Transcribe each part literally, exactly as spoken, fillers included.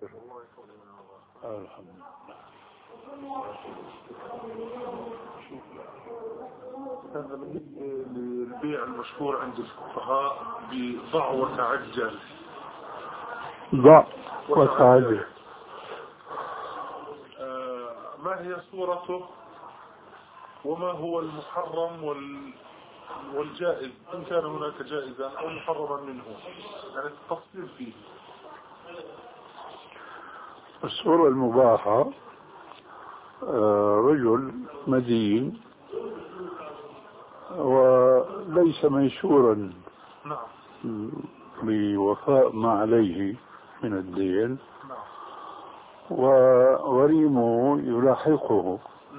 الحمد لله. هذا بالنسبة للبيع المشهور عند الفقهاء بضع وتعجل. ضع وتعجل. آه ما هي صورته وما هو المحرم وال والجائز إن كان هناك جائزا أو محرما منه، يعني التفصيل فيه. الصورة المباحة رجل مدين وليس ميسورا بوفاء ما عليه من الدين وغريمه يلاحقه.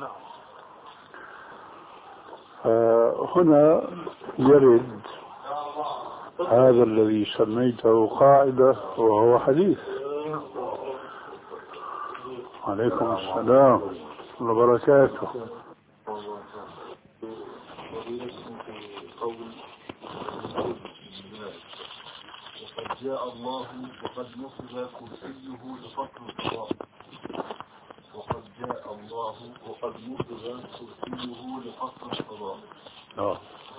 هنا يرد هذا الذي سميته قاعدة وهو حديث. عليكم السلام وبركاته. وقد جاء الله وقد نصب كرسيه لفصل القضاء. وقد جاء الله وقد نصب كرسيه لفصل القضاء. آه.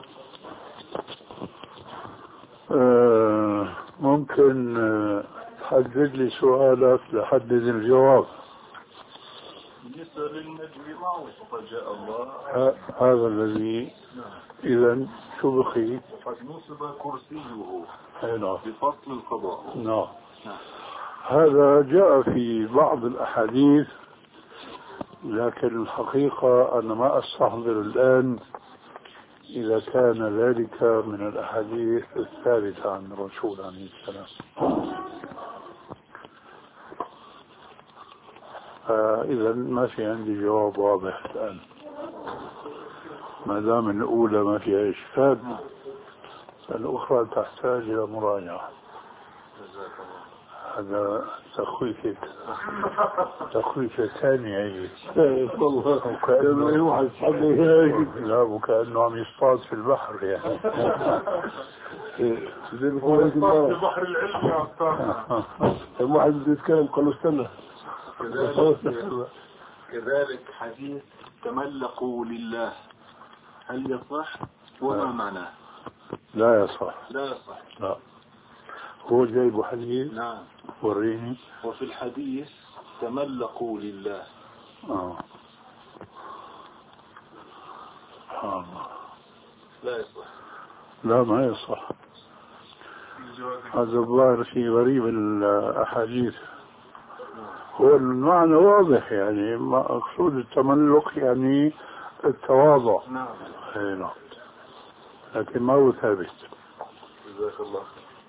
آه ممكن آه تحدد لي سؤالك لحدد الجواب. بالنسبة للنجم معه وقد جاء الله هذا الذي إذا شو بخي وقد نصب كرسيه نعم بفصل القضاء. نعم. هذا جاء في بعض الأحاديث لكن الحقيقة أنا ما أستحضر الآن إذا كان ذلك من الأحاديث الثابتة عن الرسول عليه السلام. إذا ما في عندي جواب واضح الآن، ما دام الأولى ما فيها إشكال فالأخرى تحتاج إلى مراجعة. هذا تخويف تخويف ثاني والله لا وكأنه عم يصطاد في البحر يعني زي في بحر العلم يا أستاذ. الواحد بده يتكلم قال له استنى. كذلك حديث تملقوا لله هل يصح وما معناه؟ لا يصح. لا يصح. لا هو جايب حديث. نعم وريني. وفي الحديث تملقوا لله. اه سبحان الله. لا يصح. لا ما يصح. هذا الظاهر شيء غريب الأحاديث. هو المعنى واضح يعني مقصود التملق يعني التواضع. نعم. نعم لكن ما هو ثابت. جزاك الله.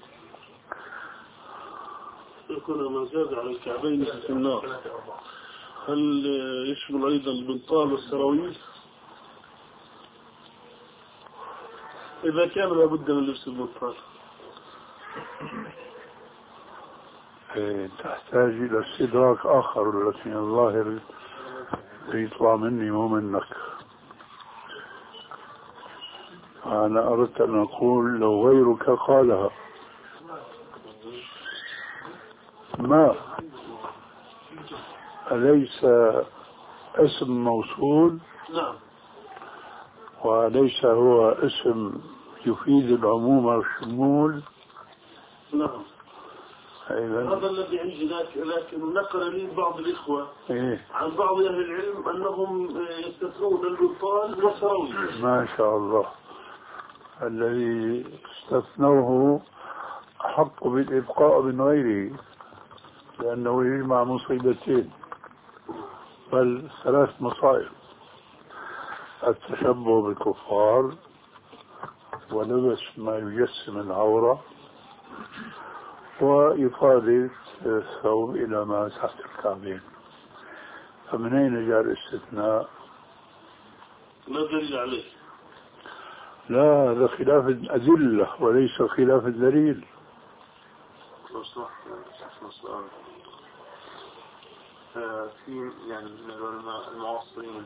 يكون ما زاد على الكعبين في النار هل يشمل أيضا البنطال والسراويل؟ إذا كان لابد من لبس البنطال تحتاج إلى استدراك آخر لكن الظاهر يطلع مني مو منك. أنا أردت أن أقول لو غيرك قالها ما أليس اسم موصول؟ نعم. وليس هو اسم يفيد العموم والشمول؟ نعم. أيضا هذا الذي عندي لكن نقل لي بعض الإخوة إيه؟ عن بعض أهل العلم أنهم يستثنون البنطال والسراويل. ما شاء الله. الذي استثنوه أحق بالإبقاء من غيره لأنه يجمع مصيبتين بل ثلاث مصائب: التشبه بالكفار ولبس ما يجسم العورة وإفادة الثوب إلى ما تحت الكعبين. فمن أين جاء الاستثناء؟ لا دليل عليه. لا هذا خلاف الأدلة وليس خلاف الدليل. صح صح. في يعني من العلماء المعاصرين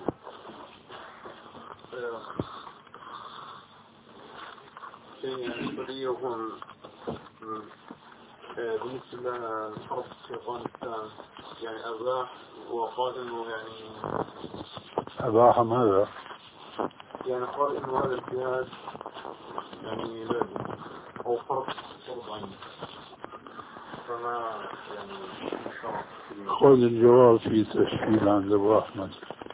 يعني بديهم بالنسبة للحرب في أفغانستان يعني أباح وقال إنه يعني أباح ماذا؟ يعني قال إنه هذا الجهاد يعني لازم أو فرض فرض عين فما يعني خذ الجواب في تسجيل عند أبو أحمد،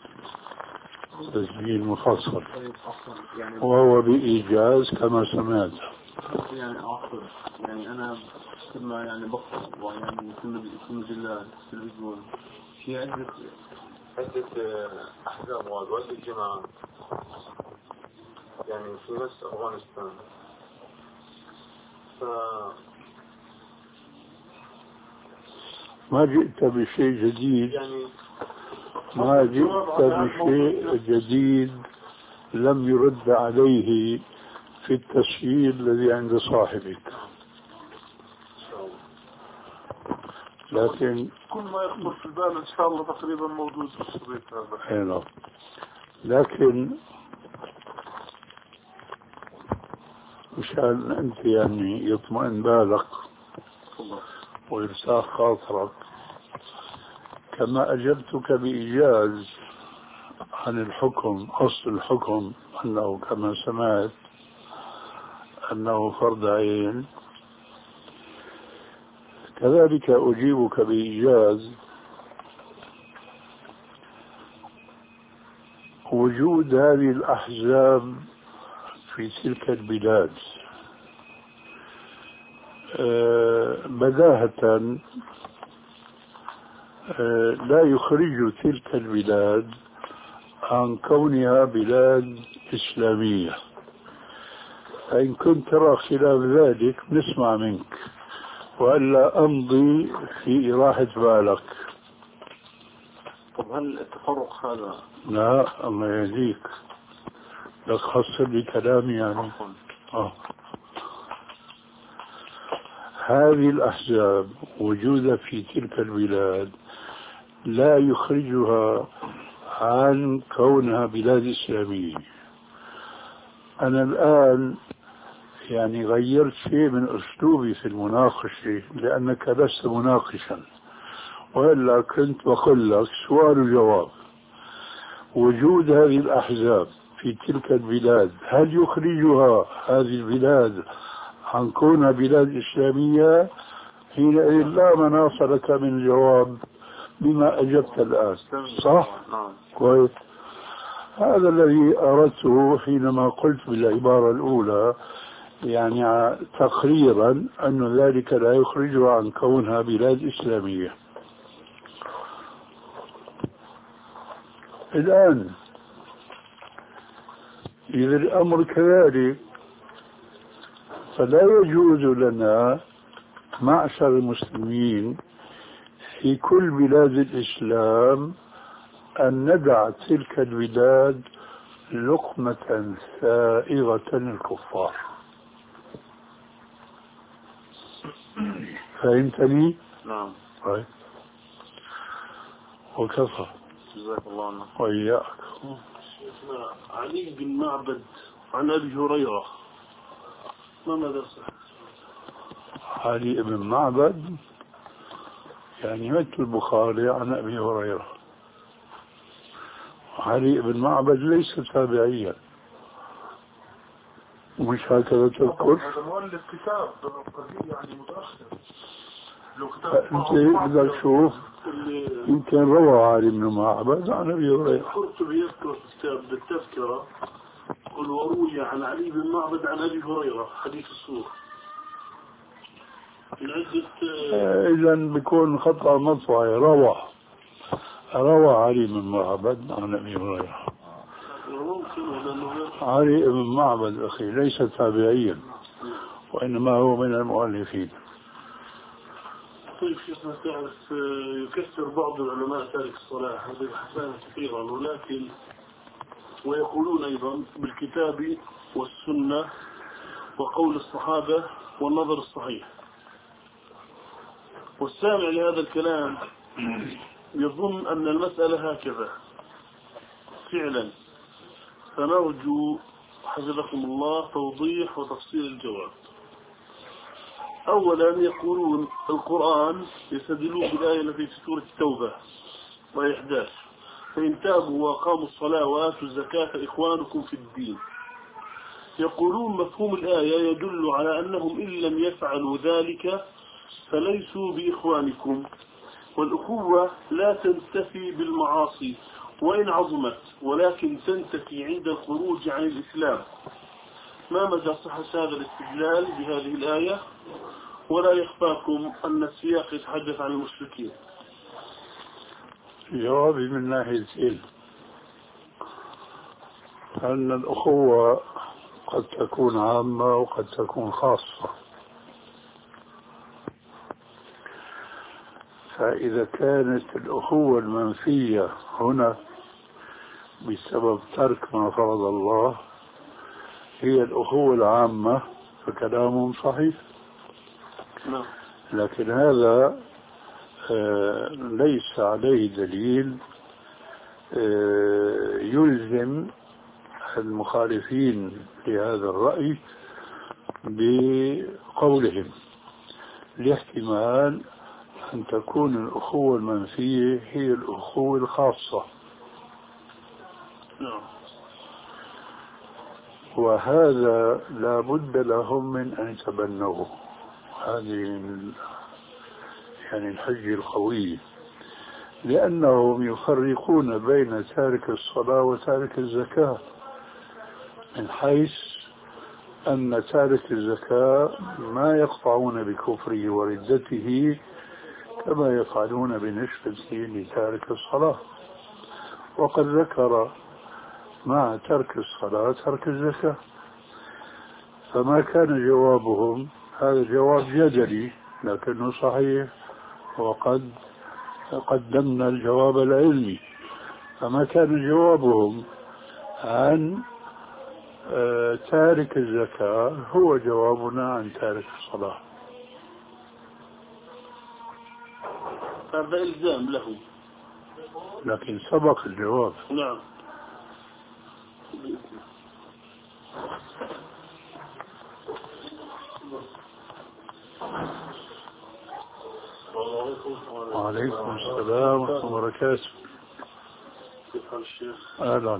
تسجيل مفصل وهو بإيجاز كما سمعت. يعني عفوا يعني أنا كما يعني بقرأ ويعني كما بالله التلفزيون في عدة عدة أحزاب وعدة جماعات يعني في نفس أفغانستان. ف ما جئت بشيء جديد، يعني ما جئت بشيء جديد لم يرد عليه في التسجيل الذي عند صاحبك، لكن كل ما يخطر في البال إن شاء الله تقريبا موجود في الشريط هذا. لكن مشان أنت يعني يطمئن بالك ويرتاح خاطرك، كما أجبتك بإيجاز عن الحكم، أصل الحكم أنه كما سمعت أنه فرض عين، كذلك أجيبك بإيجاز وجود هذه الأحزاب في تلك البلاد أه بداهة أه لا يخرج تلك البلاد عن كونها بلاد إسلامية، فإن كنت ترى خلاف ذلك نسمع منك وإلا أمضي في إراحة بالك. طب هل التفرق هذا؟ لا الله يهديك، لك خسر لي كلامي يعني. آه. هذه الأحزاب وجودها في تلك البلاد لا يخرجها عن كونها بلاد إسلامية. أنا الآن يعني غيرت شيء من أسلوبي في المناقشة لأنك لست مناقشا، وإلا كنت بقول لك سؤال وجواب. وجود هذه الأحزاب في تلك البلاد هل يخرجها هذه البلاد عن كونها بلاد إسلامية؟ حينئذ لا مناص لك من الجواب بما أجبت الآن، صح؟ كويس. هذا الذي أردته حينما قلت بالعبارة الأولى، يعني تقريرا أن ذلك لا يخرجها عن كونها بلاد إسلامية. الآن إذا الأمر كذلك فلا يجوز لنا معشر المسلمين في كل بلاد الإسلام أن ندع تلك البلاد لقمة سائغة للكفار. فهمتني؟ نعم. طيب وكفى. جزاك الله عنه. وإياك. علي بن معبد عن أبي هريرة ما مدرسة؟ علي بن معبد يعني مثل البخاري عن أبي هريرة. علي بن معبد ليس تابعيا، مش هكذا تذكر؟ هذا مؤلف كتاب يعني متأخر. انت بدك تشوف يمكن روى علي بن معبد عن ابي هريره. القرطبي يذكر في بالتذكره قل وروي عن علي بن معبد عن ابي هريره حديث السور. اذا بيكون خطأ مطبعي. روى روى علي بن معبد عن ابي هريره. علي بن معبد اخي ليس تابعيا وانما هو من المؤلفين. طيب شيخنا تعرف يكثر بعض العلماء تارك الصلاة هذه حسانة كثيرا، ولكن ويقولون أيضا بالكتاب والسنة وقول الصحابة والنظر الصحيح، والسامع لهذا الكلام يظن أن المسألة هكذا فعلا، فنرجو حفظكم الله توضيح وتفصيل الجواب. أولا يقولون القرآن يستدلون بالآية التي في سورة التوبة وهي إحدى عشر فإن تابوا وأقاموا الصلاة وآتوا الزكاة إخوانكم في الدين. يقولون مفهوم الآية يدل على أنهم إن لم يفعلوا ذلك فليسوا بإخوانكم، والأخوة لا تنتفي بالمعاصي وإن عظمت، ولكن تنتفي عند الخروج عن الإسلام. ما مدى صحة هذا الاستدلال بهذه الآية؟ ولا يخفاكم أن السياق يتحدث عن المشركين. جوابي من ناحيتين، أن الأخوة قد تكون عامة وقد تكون خاصة. فإذا كانت الأخوة المنفية هنا بسبب ترك ما فرض الله هي الأخوة العامة فكلام صحيح. لكن هذا ليس عليه دليل يلزم المخالفين لهذا الرأي بقولهم، لاحتمال أن تكون الأخوة المنفية هي الأخوة الخاصة، وهذا لا بد لهم من أن يتبنوه. هذه يعني الحجة القوية، لأنهم يفرقون بين تارك الصلاة وتارك الزكاة، من حيث أن تارك الزكاة ما يقطعون بكفره وردته كما يفعلون بالنسبة لتارك الصلاة. وقد ذكر مع ترك الصلاة ترك الزكاة، فما كان جوابهم هذا جواب جدلي لكنه صحيح، وقد قدمنا الجواب العلمي. فما كان جوابهم عن تارك الزكاة هو جوابنا عن تارك الصلاة. هذا إلزام له، لكن سبق الجواب. نعم. وعليكم السلام ورحمة الله وبركاته. كيف حال الشيخ؟ أهلا.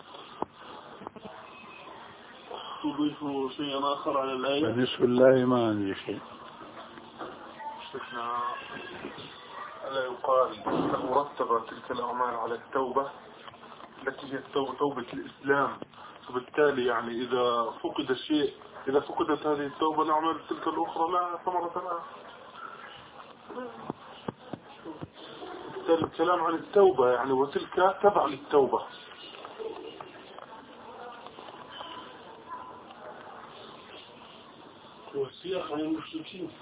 تضيف شيئا آخر على الآية؟ بالنسبة لله ما عندي شيء. شيخنا ألا يقال لو رتب تلك الأعمال على التوبة التي هي التوبة توبة الإسلام، فبالتالي يعني إذا فقد شيء إذا فقدت هذه التوبة نعمل تلك الأخرى لا ثمرة لها. بالتالي الكلام عن التوبة يعني وتلك تبع للتوبة. والسياق عن المشركين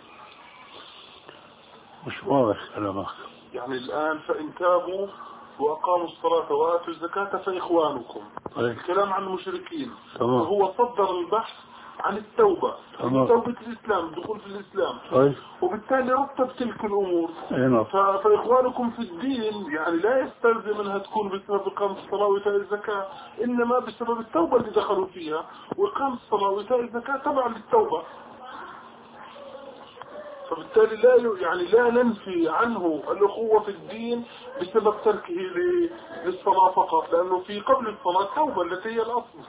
مش واضح كلامك. يعني الآن فإن تابوا وأقاموا الصلاة وآتوا الزكاة فإخوانكم. طيب. الكلام عن المشركين. تمام. فهو صدر البحث عن التوبة، تمام. توبة الإسلام، الدخول في الإسلام. طيب. وبالتالي رتب تلك الأمور. أينا. فإخوانكم في الدين يعني لا يستلزم أنها تكون بسبب إقامة الصلاة وإيتاء الزكاة، إنما بسبب التوبة اللي دخلوا فيها، وإقامة الصلاة وإيتاء الزكاة تبع للتوبة. فبالتالي لا يعني لا ننفي عنه الأخوة في الدين بسبب تركه للصلاة فقط، لأنه في قبل الصلاة توبة التي هي الأصل.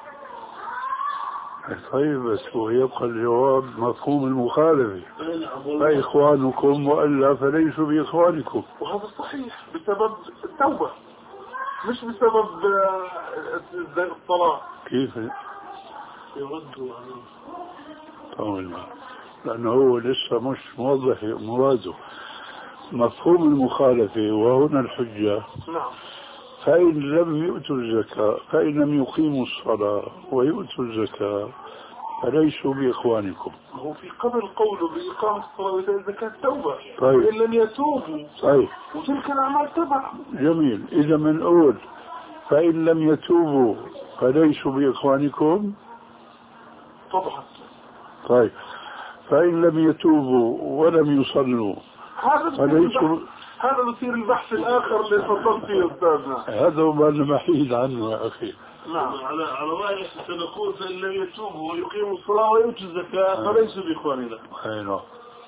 طيب بس هو يبقى الجواب مفهوم المخالفة، فإخوانكم وإلا فليسوا بإخوانكم. وهذا صحيح بسبب التوبة مش بسبب الصلاة. كيف يردوا عنه؟ طول ما لأنه هو لسه مش موضح مراده. مفهوم المخالفة وهنا الحجة. نعم. فإن لم يؤتوا الزكاة فإن لم يقيموا الصلاة ويؤتوا الزكاة فليسوا بإخوانكم. هو في قبل قوله بإقامة الصلاة وإيتاء الزكاة توبة. طيب. وإن لم يتوبوا. طيب. وتلك الأعمال تبع. جميل. إذا منقول فإن لم يتوبوا فليسوا بإخوانكم. طبعا. طيب. فإن لم يتوبوا ولم يصلوا فليسوا. هذا بصير البحث الآخر اللي فضلت فيه أستاذنا. هذا هو ما نحيد عنه يا أخي. نعم. على على رأيك سنقول فإن لم يتوبوا ويقيموا الصلاة ويؤتوا الزكاة فليسوا بإخواننا. أيوة.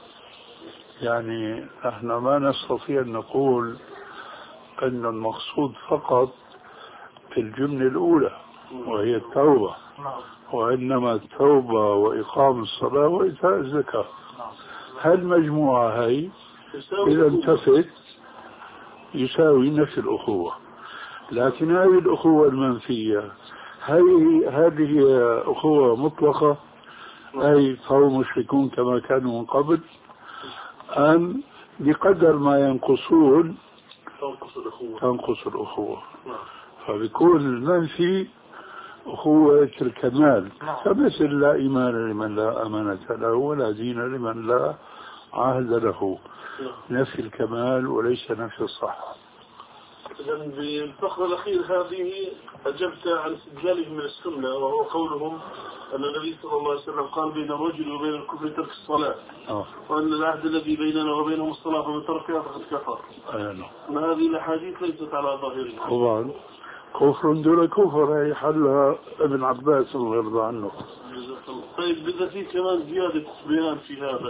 يعني احنا ما نستطيع أن نقول أن المقصود فقط في الجملة الأولى وهي التوبة، وإنما التوبة وإقام الصلاة وإيتاء الزكاة. هالمجموعة هاي إذا انتفت يساوي نفس الأخوة. لكن هذه الأخوة المنفية هذه هذه أخوة مطلقة، أي فهم مشركون كما كانوا من قبل، أم بقدر ما ينقصون تنقص الأخوة تنقص الأخوة. فبيكون المنفي أخوة الكمال، فمثل لا إيمان لمن لا أمانة له ولا دين لمن لا عهد له، نفي الكمال وليس نفي الصحة. إذا بالفقرة الأخير هذه أجبت عن استدلالهم من السنة، وهو قولهم أن النبي صلى الله عليه وسلم قال بين الرجل وبين الكفر ترك الصلاة، أوه. وأن العهد الذي بيننا وبينهم الصلاة فمن تركها فقد كفر. أيوة. هذه الأحاديث ليست على ظاهرها. طبعا كفر دون كفر، هي حلها ابن عباس الله يرضى عنه. طيب بدأ في كمان زيادة بيان في هذا.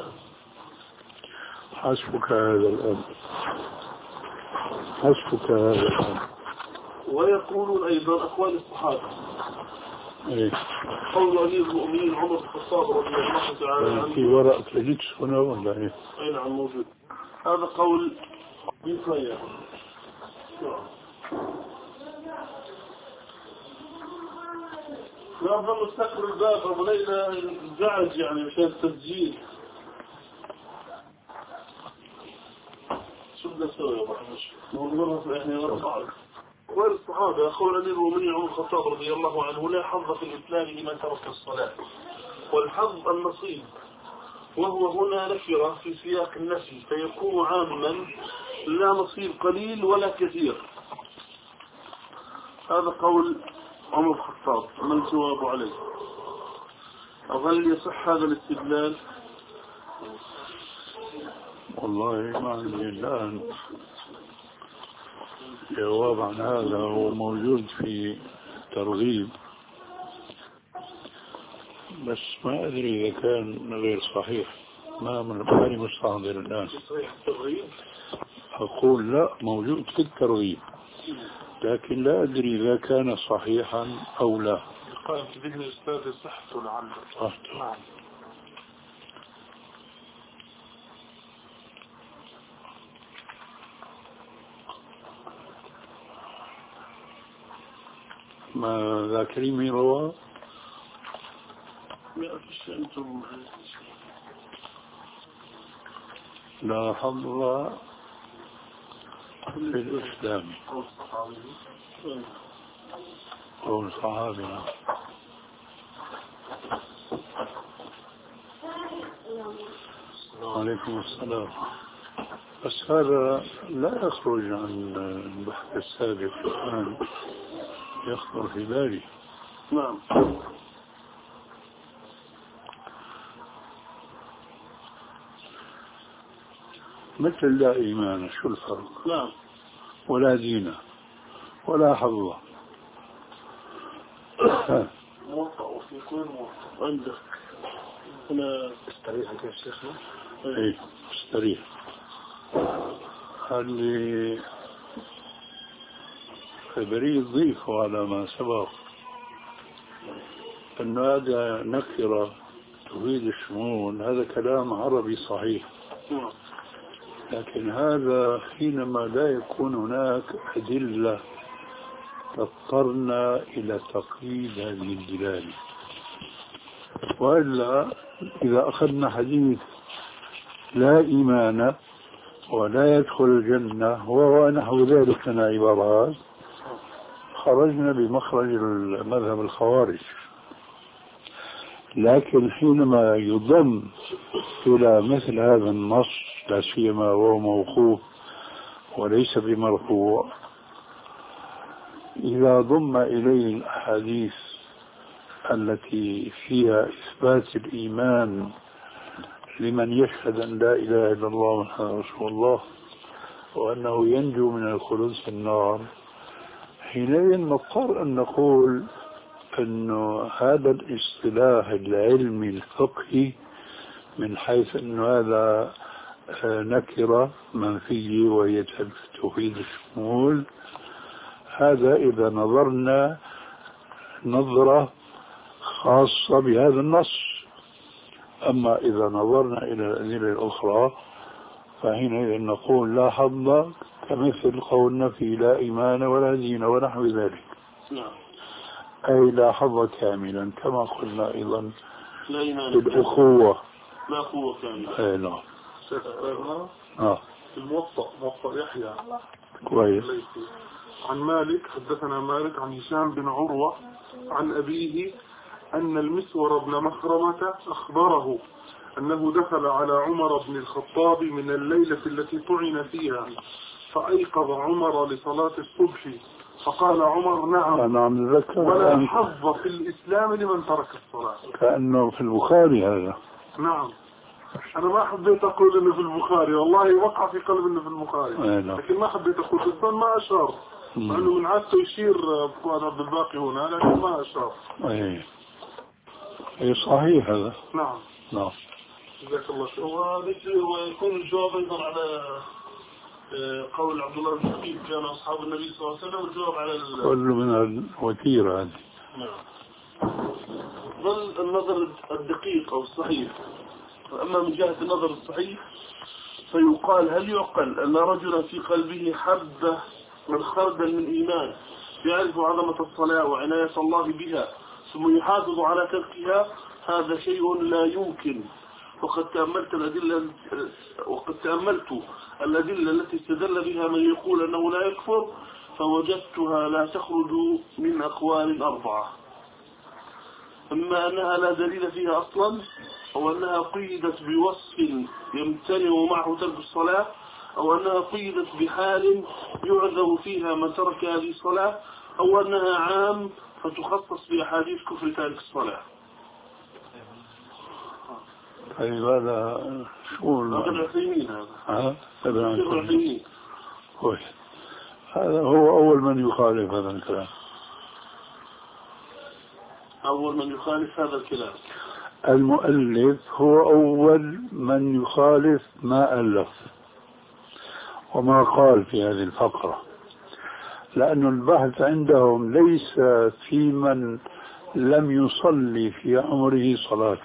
حسبك هذا الآن، حسبك هذا الآن. ويقولون أيضا أقوال الصحابة. إيه؟ قول أمير المؤمنين عمر بن الخطاب رضي الله تعالى عنه. في ورق فينيكس هنا ولا إيه؟ أي نعم موجود. هذا قول بيطلع. لا أظن استكبر الباب أبو ليلى الزعج يعني مشان التسجيل. شو بدنا نسوي يا أبو حمش؟ نظرها إحنا نرفع. قول الصحابة قول أمير المؤمنين عمر الخطاب رضي الله عنه لا حظ في الإسلام لمن ترك الصلاة، والحظ النصيب، وهو هنا نكرة في سياق النفي فيكون عاما لا نصيب قليل ولا كثير. هذا قول عمر الخطاب، ما الجواب عليه؟ أظل يصح هذا الاستدلال؟ والله ما عندي الآن جواب عن هذا، هو موجود في ترغيب بس ما أدري إذا كان غير صحيح، ما من ماني مستحضر الآن. أقول لا، موجود في الترغيب لكن لا أدري إذا كان صحيحا أو لا. قال في ذهن الأستاذ صحته لعله. صحته. نعم. ما ذاكرين من رواه؟ لا حظ في الإسلام قول صحابنا. وعليكم السلام. بس هذا لا يخرج عن البحث السابق الآن يخطر في بالي. نعم. مثل لا إيمان، شو الفرق؟ نعم. ولا دين ولا حظ. موطأ وفي كل موطأ عندك هنا استريح يا شيخنا. ايه استريح. اللي خبري يضيفه على ما سبق أن هذا نكرة تفيد الشمول، هذا كلام عربي صحيح، لكن هذا حينما لا يكون هناك أدلة اضطرنا إلى تقييد هذه الدلالة. وإلا إذا أخذنا حديث لا إيمان ولا يدخل الجنة وهو نحو ذلك من عبارات، خرجنا بمخرج المذهب الخوارج. لكن حينما يضم إلى مثل هذا النص لا سيما وهو موقوف وليس بمرفوع، إذا ضم إليه الأحاديث التي فيها إثبات الإيمان لمن يشهد أن لا إله إلا الله محمد رسول الله وأنه ينجو من الخلود في النار، حينئذ نضطر أن نقول أنه هذا الاصطلاح العلمي الفقهي من حيث أنه هذا نكرة منفية وهي تفيد الشمول، هذا إذا نظرنا نظرة خاصة بهذا النص. أما إذا نظرنا إلى الأدلة الأخرى فحينئذ نقول لا حظ كمثل قولنا في لا إيمان ولا دين ونحو ذلك. نعم. أي لا حظ كاملا كما قلنا أيضا لا إيمان بالأخوة لا قوة كاملة. أي نعم. آه. الموطأ موطأ يحيى كويس. عن مالك حدثنا مالك عن هشام بن عروة عن أبيه أن المسور بن مخرمة أخبره أنه دخل على عمر بن الخطاب من الليلة التي طعن فيها فأيقظ عمر لصلاة الصبح فقال عمر نعم أنا عم نذكر ولا حظ في الإسلام لمن ترك الصلاة. كأنه في البخاري هذا. نعم. أنا ما حبيت أقول إنه في البخاري، والله وقع في قلب إنه في البخاري، لكن ما حبيت أقول بس ما أشار، مع إنه من عادته يشير فؤاد عبد الباقي هنا لكن ما أشار. أي أي صحيح هذا. نعم. نعم. جزاك الله خير. ويكون الجواب أيضا على قول عبد الله بن مسعود كان أصحاب النبي صلى الله عليه وسلم، والجواب على كل من الوتيرة هذه. نعم. ظل النظر الدقيق أو الصحيح. أما من جهة النظر الصحيح فيقال هل يعقل أن رجلا في قلبه حبة من خردل من إيمان يعرف عظمة الصلاة وعناية الله بها ثم يحافظ على تركها؟ هذا شيء لا يمكن. وقد تأملت الأدلة وقد تأملت الأدلة التي استدل بها من يقول أنه لا يكفر فوجدتها لا تخرج من أقوال أربعة: إما أنها لا دليل فيها أصلا، أو أنها قيدت بوصف يمتنع معه ترك الصلاة، أو أنها قيدت بحال يعذر فيها من ترك هذه الصلاة، أو أنها عام فتخصص بأحاديث كفر تارك الصلاة. طيب هذا شو هذا العثيمين هذا. ها؟ هذا العثيمين. هذا هو أول من يخالف هذا الكلام. أول من يخالف هذا الكلام. المؤلف هو أول من يخالف ما ألف وما قال في هذه الفقرة، لأن البحث عندهم ليس في من لم يصلي في عمره صلاة،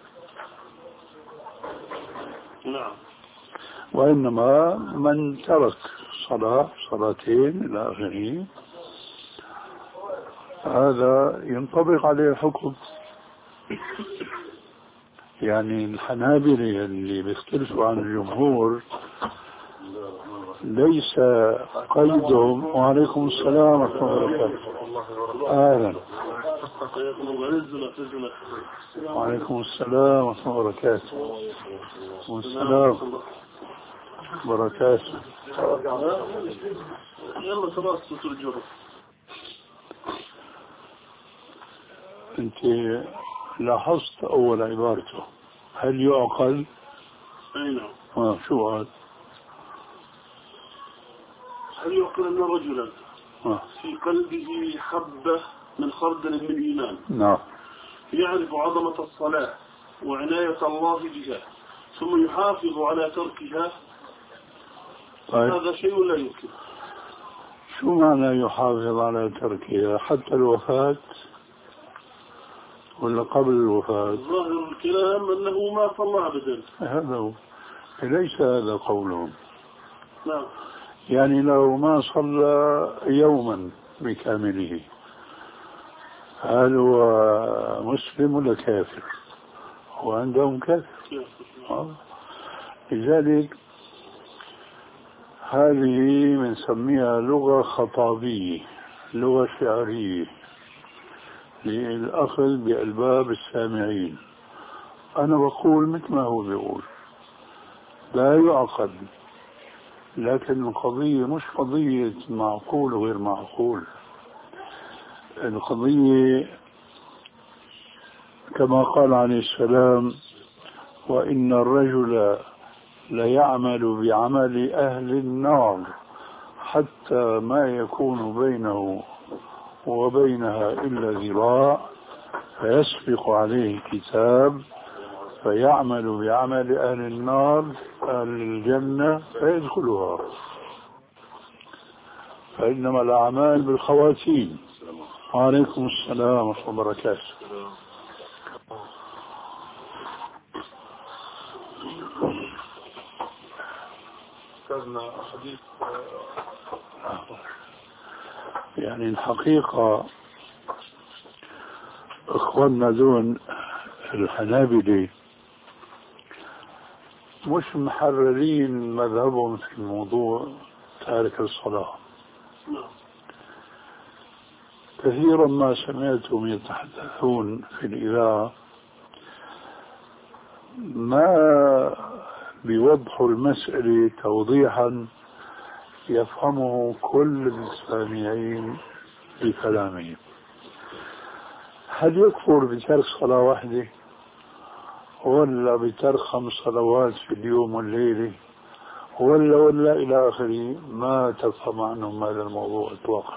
نعم، وإنما من ترك صلاة صلاتين إلى آخره هذا ينطبق عليه الحكم. يعني الحنابلة اللي بيختلفوا عن الجمهور ليس قيدهم. وعليكم السلام ورحمة الله وبركاته. أهلا. وعليكم السلام ورحمة الله وبركاته. والسلام بركاته. يلا خلاص صوت الجرس. أنت لاحظت أول عبارته هل يعقل؟ أي نعم. آه شو هذا؟ هل يعقل أن رجلا آه. في قلبه حبة من خردل من إيمان نعم يعرف عظمة الصلاة وعناية الله بها ثم يحافظ على تركها؟ طيب. هذا شيء لا يمكن. شو معنى يحافظ على تركها حتى الوفاة ولا قبل الوفاة؟ ظاهر الكلام أنه ما صلى أبدا. هذا هو، ليس هذا قولهم. نعم. يعني لو ما صلى يوما بكامله هل هو مسلم ولا كافر؟ هو عندهم كافر. آه. لذلك هذه بنسميها لغة خطابية، لغة شعرية للأخذ بألباب السامعين. أنا بقول مثل ما هو بيقول لا يعقد، لكن القضية مش قضية معقول وغير معقول. القضية كما قال عليه السلام وإن الرجل ليعمل بعمل أهل النار حتى ما يكون بينه وبينها إلا ذراع فيسبق عليه كتاب فيعمل بعمل أهل النار أهل الجنة فيدخلها. فإنما الأعمال بالخواتيم. وعليكم السلام ورحمة الله وبركاته. يعني الحقيقة اخواننا دون الحنابلة مش محررين مذهبهم في الموضوع تارك الصلاة. كثيرا ما سمعتهم يتحدثون في الإذاعة ما بيوضحوا المسألة توضيحا يفهمه كل السامعين بكلامهم. هل يكفر بترك صلاة واحدة ولا بترك خمس صلوات في اليوم والليلة ولا ولا إلى آخره؟ ما تفهم عنهم هذا الموضوع إطلاقا.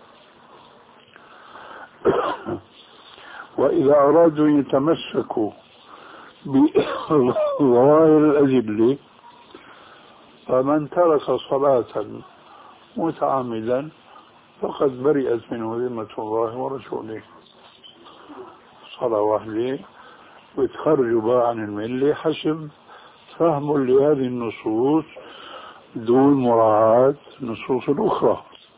وإذا أرادوا يتمسكوا بظواهر الأدلة فمن ترك صلاة متعمدا فقد برئت منه ذمة الله ورسوله. صلاة واحدة وتخرجوا بقى عن الملة حسب فهم لهذه النصوص دون مراعاة النصوص الأخرى.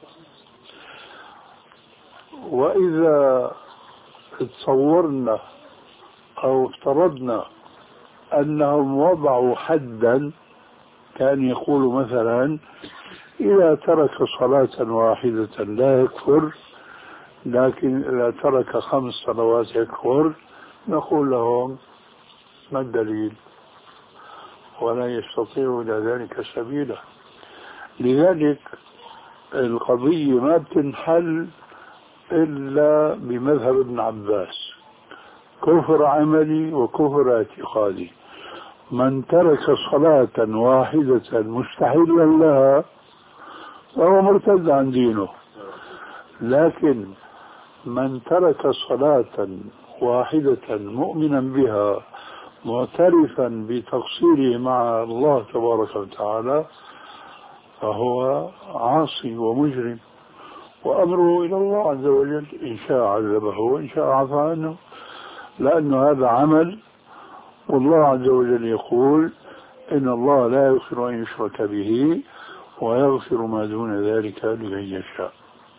وإذا تصورنا أو افترضنا أنهم وضعوا حدا كان يقول مثلا إذا ترك صلاة واحدة لا يكفر لكن إذا ترك خمس صلوات يكفر، نقول لهم ما الدليل؟ ولا يستطيع إلى ذلك سبيلا. لذلك القضية ما بتنحل إلا بمذهب ابن عباس، كفر عملي وكفر اعتقادي. من ترك صلاة واحدة مستحيلا لها فهو مرتد عن دينه، لكن من ترك صلاة واحدة مؤمنا بها معترفا بتقصيره مع الله تبارك وتعالى فهو عاصي ومجرم، وأمره إلى الله عز وجل، إن شاء عذبه وإن شاء عفى عنه، لأن هذا عمل. والله عز وجل يقول إن الله لا يغفر أن يشرك به ويغفر ما دون ذلك لمن يشاء.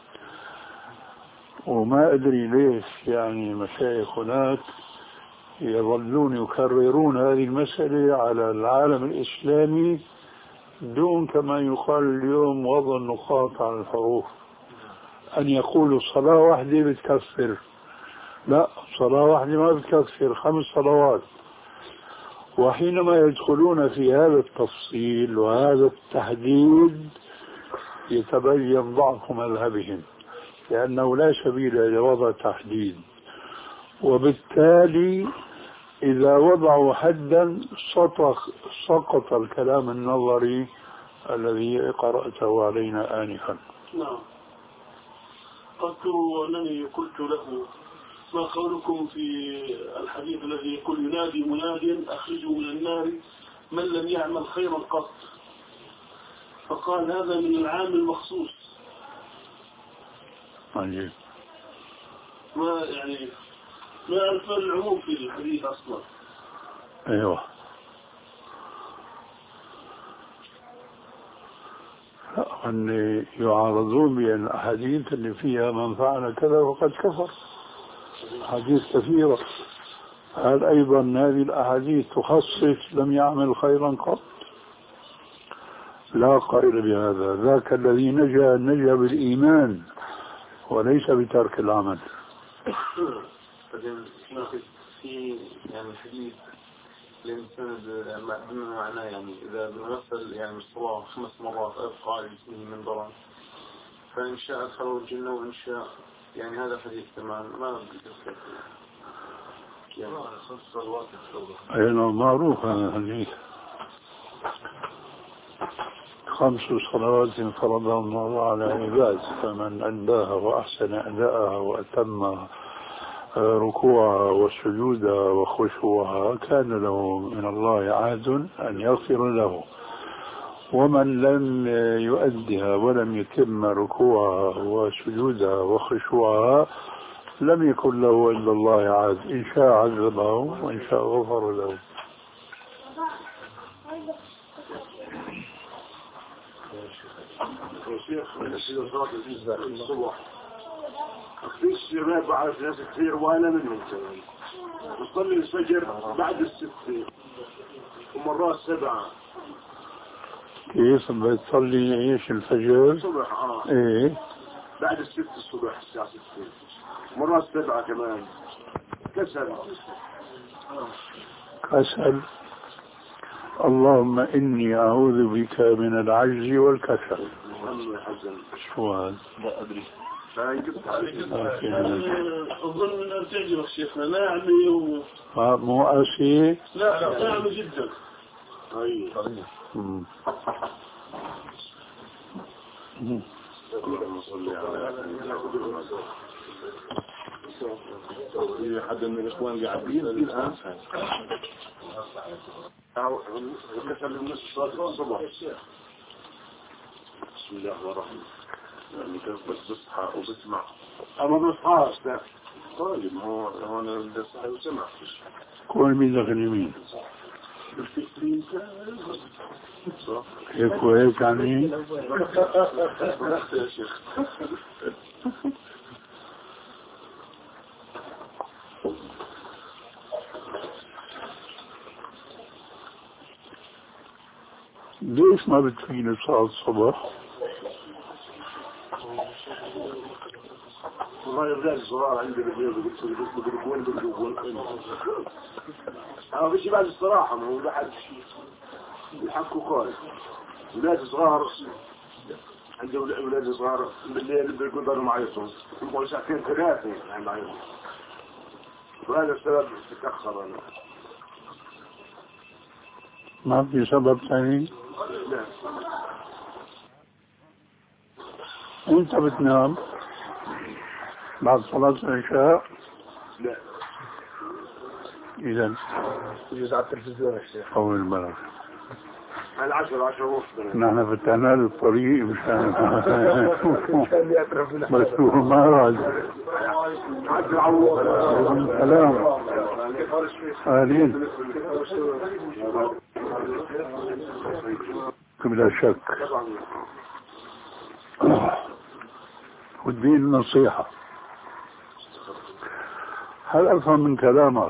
وما أدري ليش يعني مشايخ هناك يظلون يكررون هذه المسألة على العالم الإسلامي دون كما يقال اليوم وضع النقاط على الحروف، أن يقولوا صلاة واحدة بتكفر. لا، صلاة واحدة ما بتكفر، خمس صلوات. وحينما يدخلون في هذا التفصيل وهذا التحديد يتبين ضعف مذهبهم، لأنه لا سبيل إلى وضع تحديد. وبالتالي إذا وضعوا حدا سقط الكلام النظري الذي قرأته علينا آنفا. نعم. أذكر أنني قلت له ما قولكم في الحديث الذي يقول ينادي مناد أخرجوا من النار من لم يعمل خيرا قط، فقال هذا من العام المخصوص. عجيب. ما يعني ما أعرف العموم في الحديث أصلا. أيوه. أن يعارضون بأن الأحاديث اللي فيها من فعل كذا وقد كفر، أحاديث كثيرة. هل أيضا هذه الأحاديث تخصص لم يعمل خيرا قط؟ لا قائل بهذا. ذاك الذي نجا نجا بالإيمان وليس بترك العمل. في يعني الحديث الإنسان بما معناه يعني إذا بنغسل يعني الصلاة خمس مرات أبقى على جسمه منبرا، فإن شاء أدخله الجنة وإن شاء يعني هذا حديث تمام ما بيتذكر يعني خمس صلوات التوبة. أيضا معروف هذا الحديث، خمس صلوات فرضها الله على عباد، فمن أداها وأحسن أداءها وأتم ركوعها وسجودها وخشوعها كان له من الله عهد أن يغفر له. ومن لم يؤدها ولم يتم ركوعها وسجودها وخشوعها لم يكن له إلا الله عهد، إن شاء عذبه وإن شاء غفر له. شيخ الصبح في الشباب بعرف ناس كثير وانا منهم كمان بصلي الفجر بعد الستة ومرات سبعة. كيف بتصلي ايش الفجر؟ الصبح اه ايه بعد الستة الصبح الساعة ستة مرات سبعة كمان. كسل كسل. اللهم إني أعوذ بك من العجز والكسل. شو هذا؟ لا أدري. أظن أن تعجبك شيخنا ناعمة و... مو قاسية؟ لا لا ناعمة جدا. أي. في حد من الإخوان قاعدين الآن كسر النص صلاة الصبح. بسم الله الرحمن الرحيم. يعني كيف بس بصحى وبسمع أما بصحاش ده طيب ما هو هون بصحى وسمع كون مين دخل يمين هيك وهيك يعني يا شيخ. ليش ما بتفيني صلاة الصبح؟ والله يرجع الصراحة عندي بالليل بيقولون بيقولون أنا بيجي بعد الصراحة ما هو لحد يحكوا قال ولاد صغار عندي ولاد صغار بالليل بيقدروا معيطهم يبغوا ساعتين ثلاثة يعني معيطهم وهذا السبب تتأخر أنا. ما في سبب ثاني؟ لا. أنت بتنام بعد صلاة العشاء؟ لا. إذا يجوز على التلفزيون الشيخ. قول البركة. العشر عشر ونص. نحن فتحنا له الطريق مشان بس هو ما راد. سلام. أهلين. بلا شك. والدين نصيحة. هل أفهم من كلامك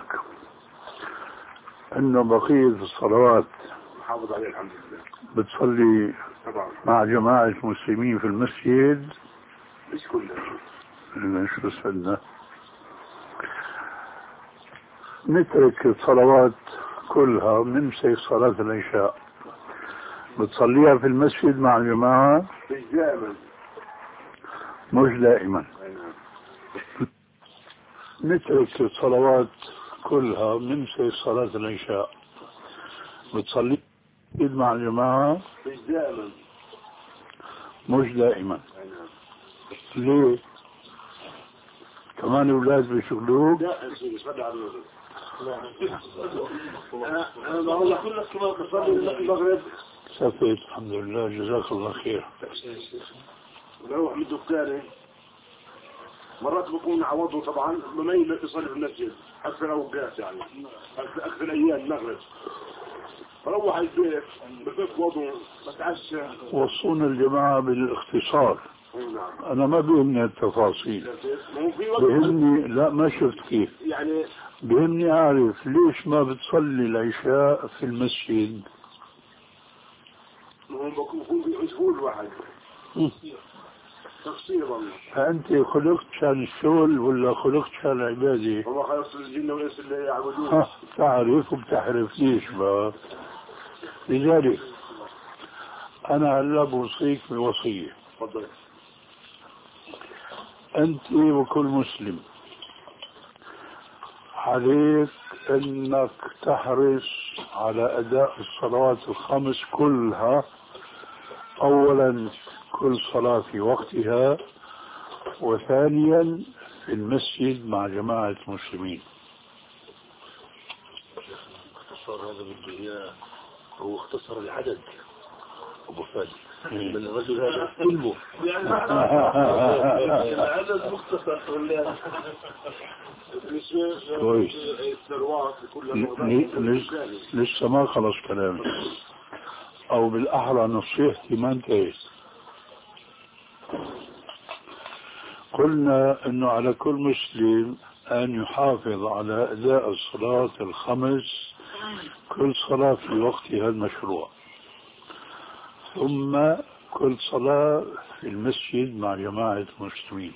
أنه بقية الصلوات حافظ عليه الحمد لله بتصلي طبعا مع جماعة مسلمين في المسجد؟ مش كله. إذا شو استفدنا؟ نترك الصلوات كلها ونمسك صلاة العشاء بتصليها في المسجد مع الجماعة؟ مش دائما. مش دائما. نترك الصلوات كلها ونمسك صلاة العشاء بتصلي مع الجماعة؟ مش دائما. مش دائما. ليه؟ كمان الأولاد بيشغلوك؟ لا سيدي صلي على النبي. أنا بقول لك كلك كمان بصلي المغرب. سفيت الحمد لله جزاك الله خير. بروح من دكاني مرات بكون عوضه طبعا بميل يصلي في المسجد أكثر أوقات يعني أكثر أيام المغرب بروح البيت بفك وضعه بتعشى. وصونا الجماعة بالاختصار. أنا ما بيهمني التفاصيل. بيهمني لا ما شفت كيف يعني بيهمني أعرف ليش ما بتصلي العشاء في المسجد؟ هم بكون بيعجبون الواحد تقصير والله. فأنت خلقت شان الشغل ولا خلقت شان العبادة؟ والله خلص الجن والإنس اللي يعبدون. تعرف وبتحرف ليش بقى؟ لذلك أنا هلا بوصيك بوصية. تفضل. أنت وكل مسلم عليك أنك تحرص على أداء الصلوات الخمس كلها أولا كل صلاة في وقتها، وثانيا في المسجد مع جماعة المسلمين. اختصار هذا بده اياه، هو اختصر العدد ابو فادي من الرجل هذا كلمه يعني العدد مختصر ولا كويس. لسه ما خلص كلامي، او بالاحرى نصيحتي ما انتهت. قلنا انه على كل مسلم ان يحافظ على اداء الصلاة الخمس، كل صلاة في وقتها المشروع، ثم كل صلاة في المسجد مع جماعة المسلمين.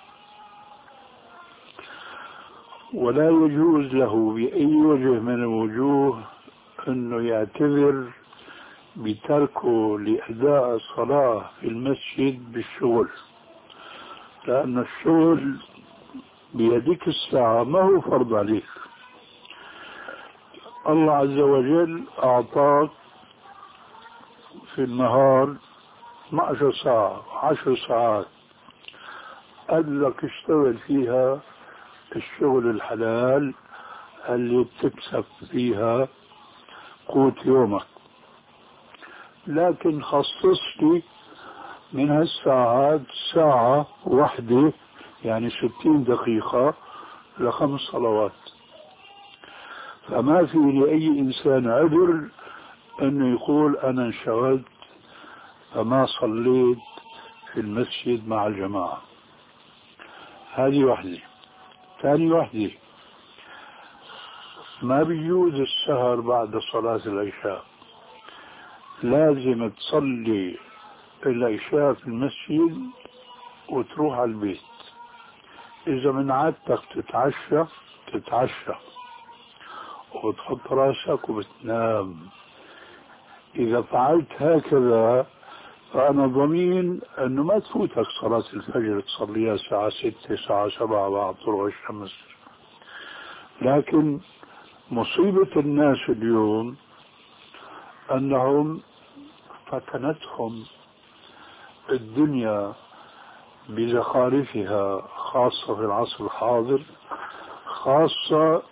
ولا يجوز له بأي وجه من الوجوه أنه يعتذر بتركه لأداء الصلاة في المسجد بالشغل، لأن الشغل بيديك الساعة ما هو فرض عليك. الله عز وجل أعطاك في النهار اثنتا عشرة ساعة، عشر ساعات، قال لك اشتغل فيها الشغل الحلال اللي بتكسب فيها قوت يومك، لكن خصص لي من هالساعات ساعة واحدة، يعني ستين دقيقة لخمس صلوات. فما في لأي إنسان عذر أنه يقول أنا انشغلت فما صليت في المسجد مع الجماعة. هذه واحدة. ثاني واحدة، ما بيجوز السهر بعد صلاة العشاء، لازم تصلي العشاء في المسجد وتروح على البيت. إذا من عادتك تتعشى تتعشى وتحط راسك وبتنام. إذا فعلت هكذا فأنا ضمين أنه ما تفوتك صلاة الفجر تصليها الساعة ستة ساعة سبعة بعد طلوع الشمس. لكن مصيبة الناس اليوم أنهم فتنتهم الدنيا بزخارفها، خاصة في العصر الحاضر. خاصة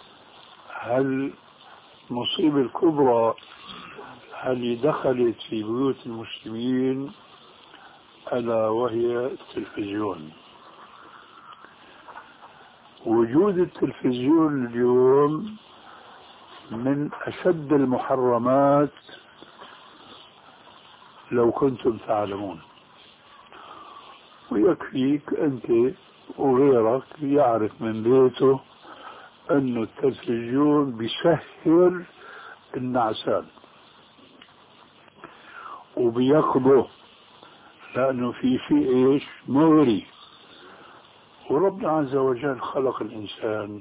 هالمصيبة الكبرى اللي دخلت في بيوت المسلمين، ألا وهي التلفزيون. وجود التلفزيون اليوم من أشد المحرمات لو كنتم تعلمون. ويكفيك أنت وغيرك يعرف من بيته أن التلفزيون بيسهر النعسان وبيقضه، لأنه في شيء إيش مغري. وربنا عز وجل خلق الإنسان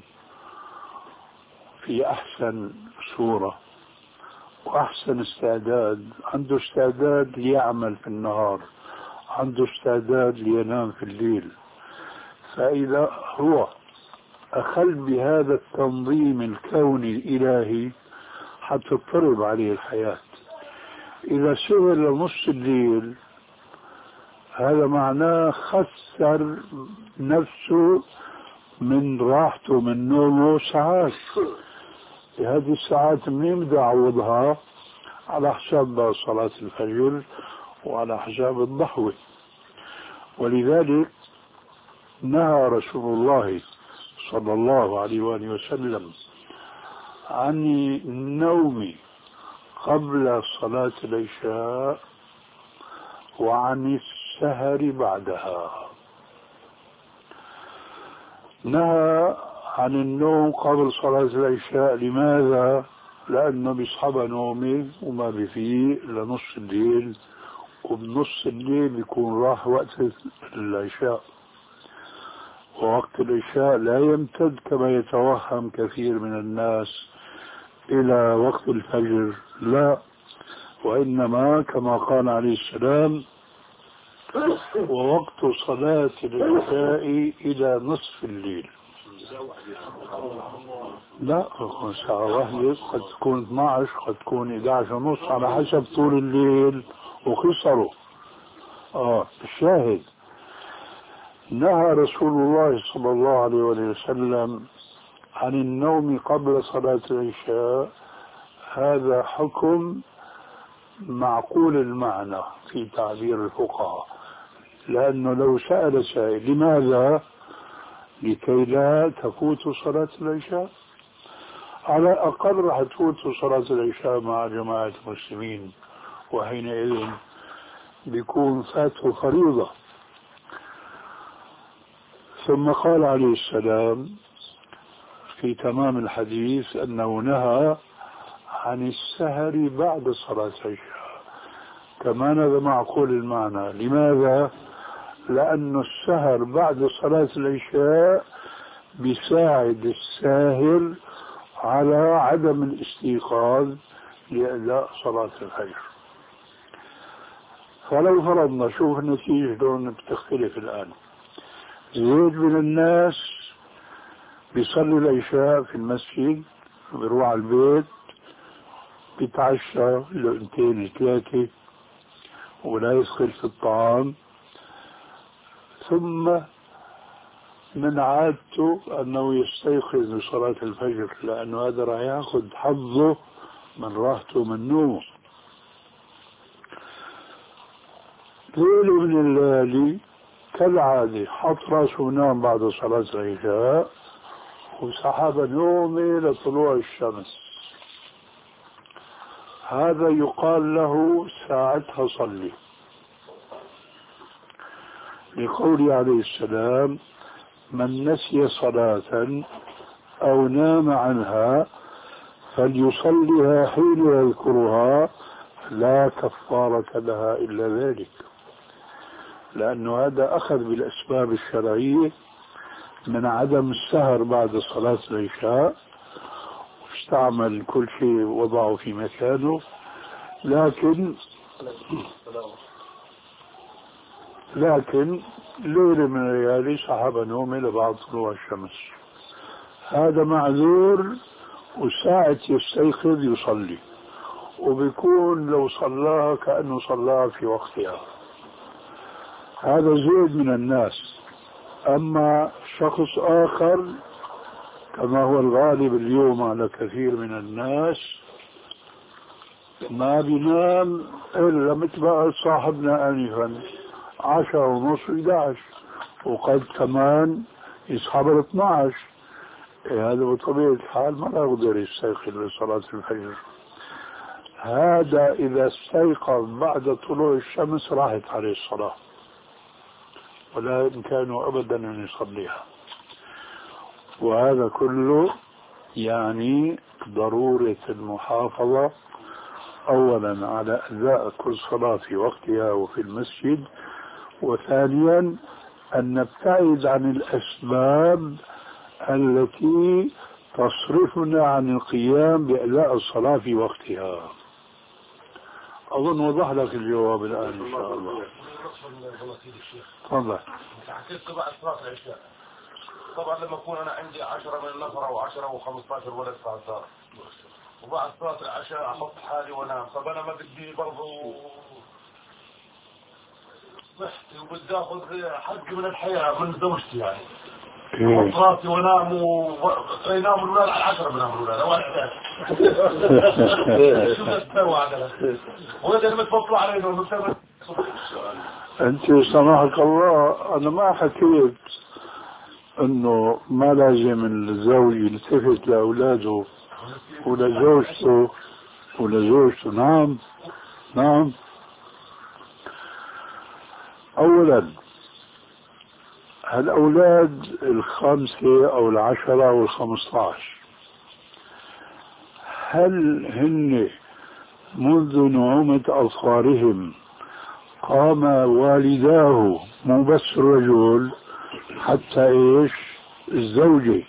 في أحسن صورة وأحسن استعداد. عنده استعداد ليعمل في النهار، عنده استعداد لينام في الليل. فإذا هو أخل بهذا التنظيم الكوني الإلهي حتضطرب عليه الحياة. إذا سهر لنص الليل هذا معناه خسر نفسه من راحته من نومه ساعات. هذه الساعات منين بدي أعوضها؟ على حساب صلاة الفجر وعلى حساب الضحوة. ولذلك نهى رسول الله صلى الله عليه وآله وسلم عن النوم قبل صلاة العشاء وعن السهر بعدها. نهى عن النوم قبل صلاة العشاء. لماذا؟ لأنه بيصحبها نومي وما بفيه لنص الليل، وبنص الليل بيكون راح وقت العشاء، ووقت العشاء لا يمتد كما يتوهم كثير من الناس إلى وقت الفجر، لا، وإنما كما قال عليه السلام ووقت صلاة العشاء إلى نصف الليل. لا، ساعة واحدة، قد تكون اثنتا عشرة، قد تكون احدى عشرة ونص، على حسب طول الليل وخسروا. آه الشاهد نهى رسول الله صلى الله عليه وسلم عن النوم قبل صلاة العشاء. هذا حكم معقول المعنى في تعبير الفقهاء، لأنه لو سأل سائل لماذا؟ لكي لا تفوت صلاة العشاء، على الأقل راح تفوت صلاة العشاء مع جماعة المسلمين، وحينئذ بيكون فاته فريضة. ثم قال عليه السلام في تمام الحديث أنه نهى عن السهر بعد صلاة العشاء، كمان هذا معقول المعنى. لماذا؟ لأن السهر بعد صلاة العشاء بيساعد الساهر على عدم الاستيقاظ لأداء صلاة الفجر. فلو فرضنا، شوف النتيجة دون بتختلف الآن، زيد من الناس بيصلي العشاء في المسجد، بيروح على البيت بيتعشى لقمتين ثلاثة ولا يدخل في الطعام، ثم من عادته أنه يستيقظ لصلاة الفجر، لأنه هذا راح ياخذ حظه من راحته من نومه. ليلة من الليالي كالعادة حط راسه ونام بعد صلاة العشاء وسحب نومه لطلوع الشمس، هذا يقال له ساعتها صلي، لقوله عليه السلام: من نسي صلاة أو نام عنها فليصليها حين يذكرها لا كفارة لها إلا ذلك. لأنه هذا أخذ بالأسباب الشرعية من عدم السهر بعد صلاة العشاء، واستعمل كل شيء وضعه في مكانه، لكن لكن ليلة من الليالي سحب نومه لبعد طلوع الشمس، هذا معذور، وساعة يستيقظ يصلي، وبيكون لو صلاها كأنه صلاها في وقتها. هذا زيد من الناس. أما شخص آخر كما هو الغالب اليوم على كثير من الناس ما بينام إلا مثل صاحبنا آنفا عشرة ونص إحدى عشر، وقد كمان يصحى بالاثنى عشر. إيه هذا بطبيعة الحال ما يقدر يستيقظ لصلاة الفجر. هذا إذا استيقظ بعد طلوع الشمس راحت عليه الصلاة، ولا يمكنه أبدا أن يصليها. وهذا كله يعني ضرورة المحافظة أولا على أداء كل صلاة في وقتها وفي المسجد، وثانيا أن نبتعد عن الأسباب التي تصرفنا عن القيام بأداء الصلاة في وقتها. أظن وضح لك الجواب الآن إن شاء الله. تفضل. حكيت بعد صلاة العشاء، طبعا لما أكون أنا عندي عشرة من النفر أو عشرة أو خمسة عشر ولد صار، وبعد صلاة العشاء أحط حالي وأنام، طب أنا ما بدي برضو صحتي وبدي آخذ حقي من الحياة من زوجتي، يعني أحط راسي وأنام وينام الأولاد على عشرة بنام الأولاد أو على إحدى عشر. شو تسوي هذا؟ وهذا اللي متفضل علينا ومتفضل. أنت سمحك الله، أنا ما حكيت أنه ما لازم الزوج يلتفت لأولاده ولزوجته ولزوجته. نعم نعم. أولا هالأولاد الخمسة أو العشرة أو الخمسة عشر، هل هن منذ نعومة أظفارهم قام والداه، مو بس الرجل، حتى إيش الزوجة،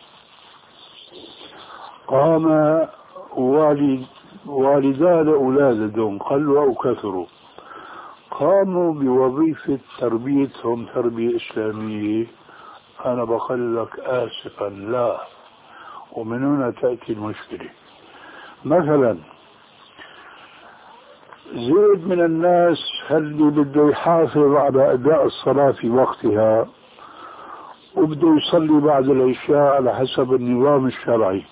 قام والد والدا لأولادهم قلوا أو كثروا، قاموا بوظيفة تربيتهم تربية إسلامية؟ أنا بقول لك آسفا لا. ومن هنا تأتي المشكلة. مثلا زيد من الناس اللي بده يحافظ على أداء الصلاة في وقتها وبده يصلي بعد العشاء على حسب النظام الشرعي.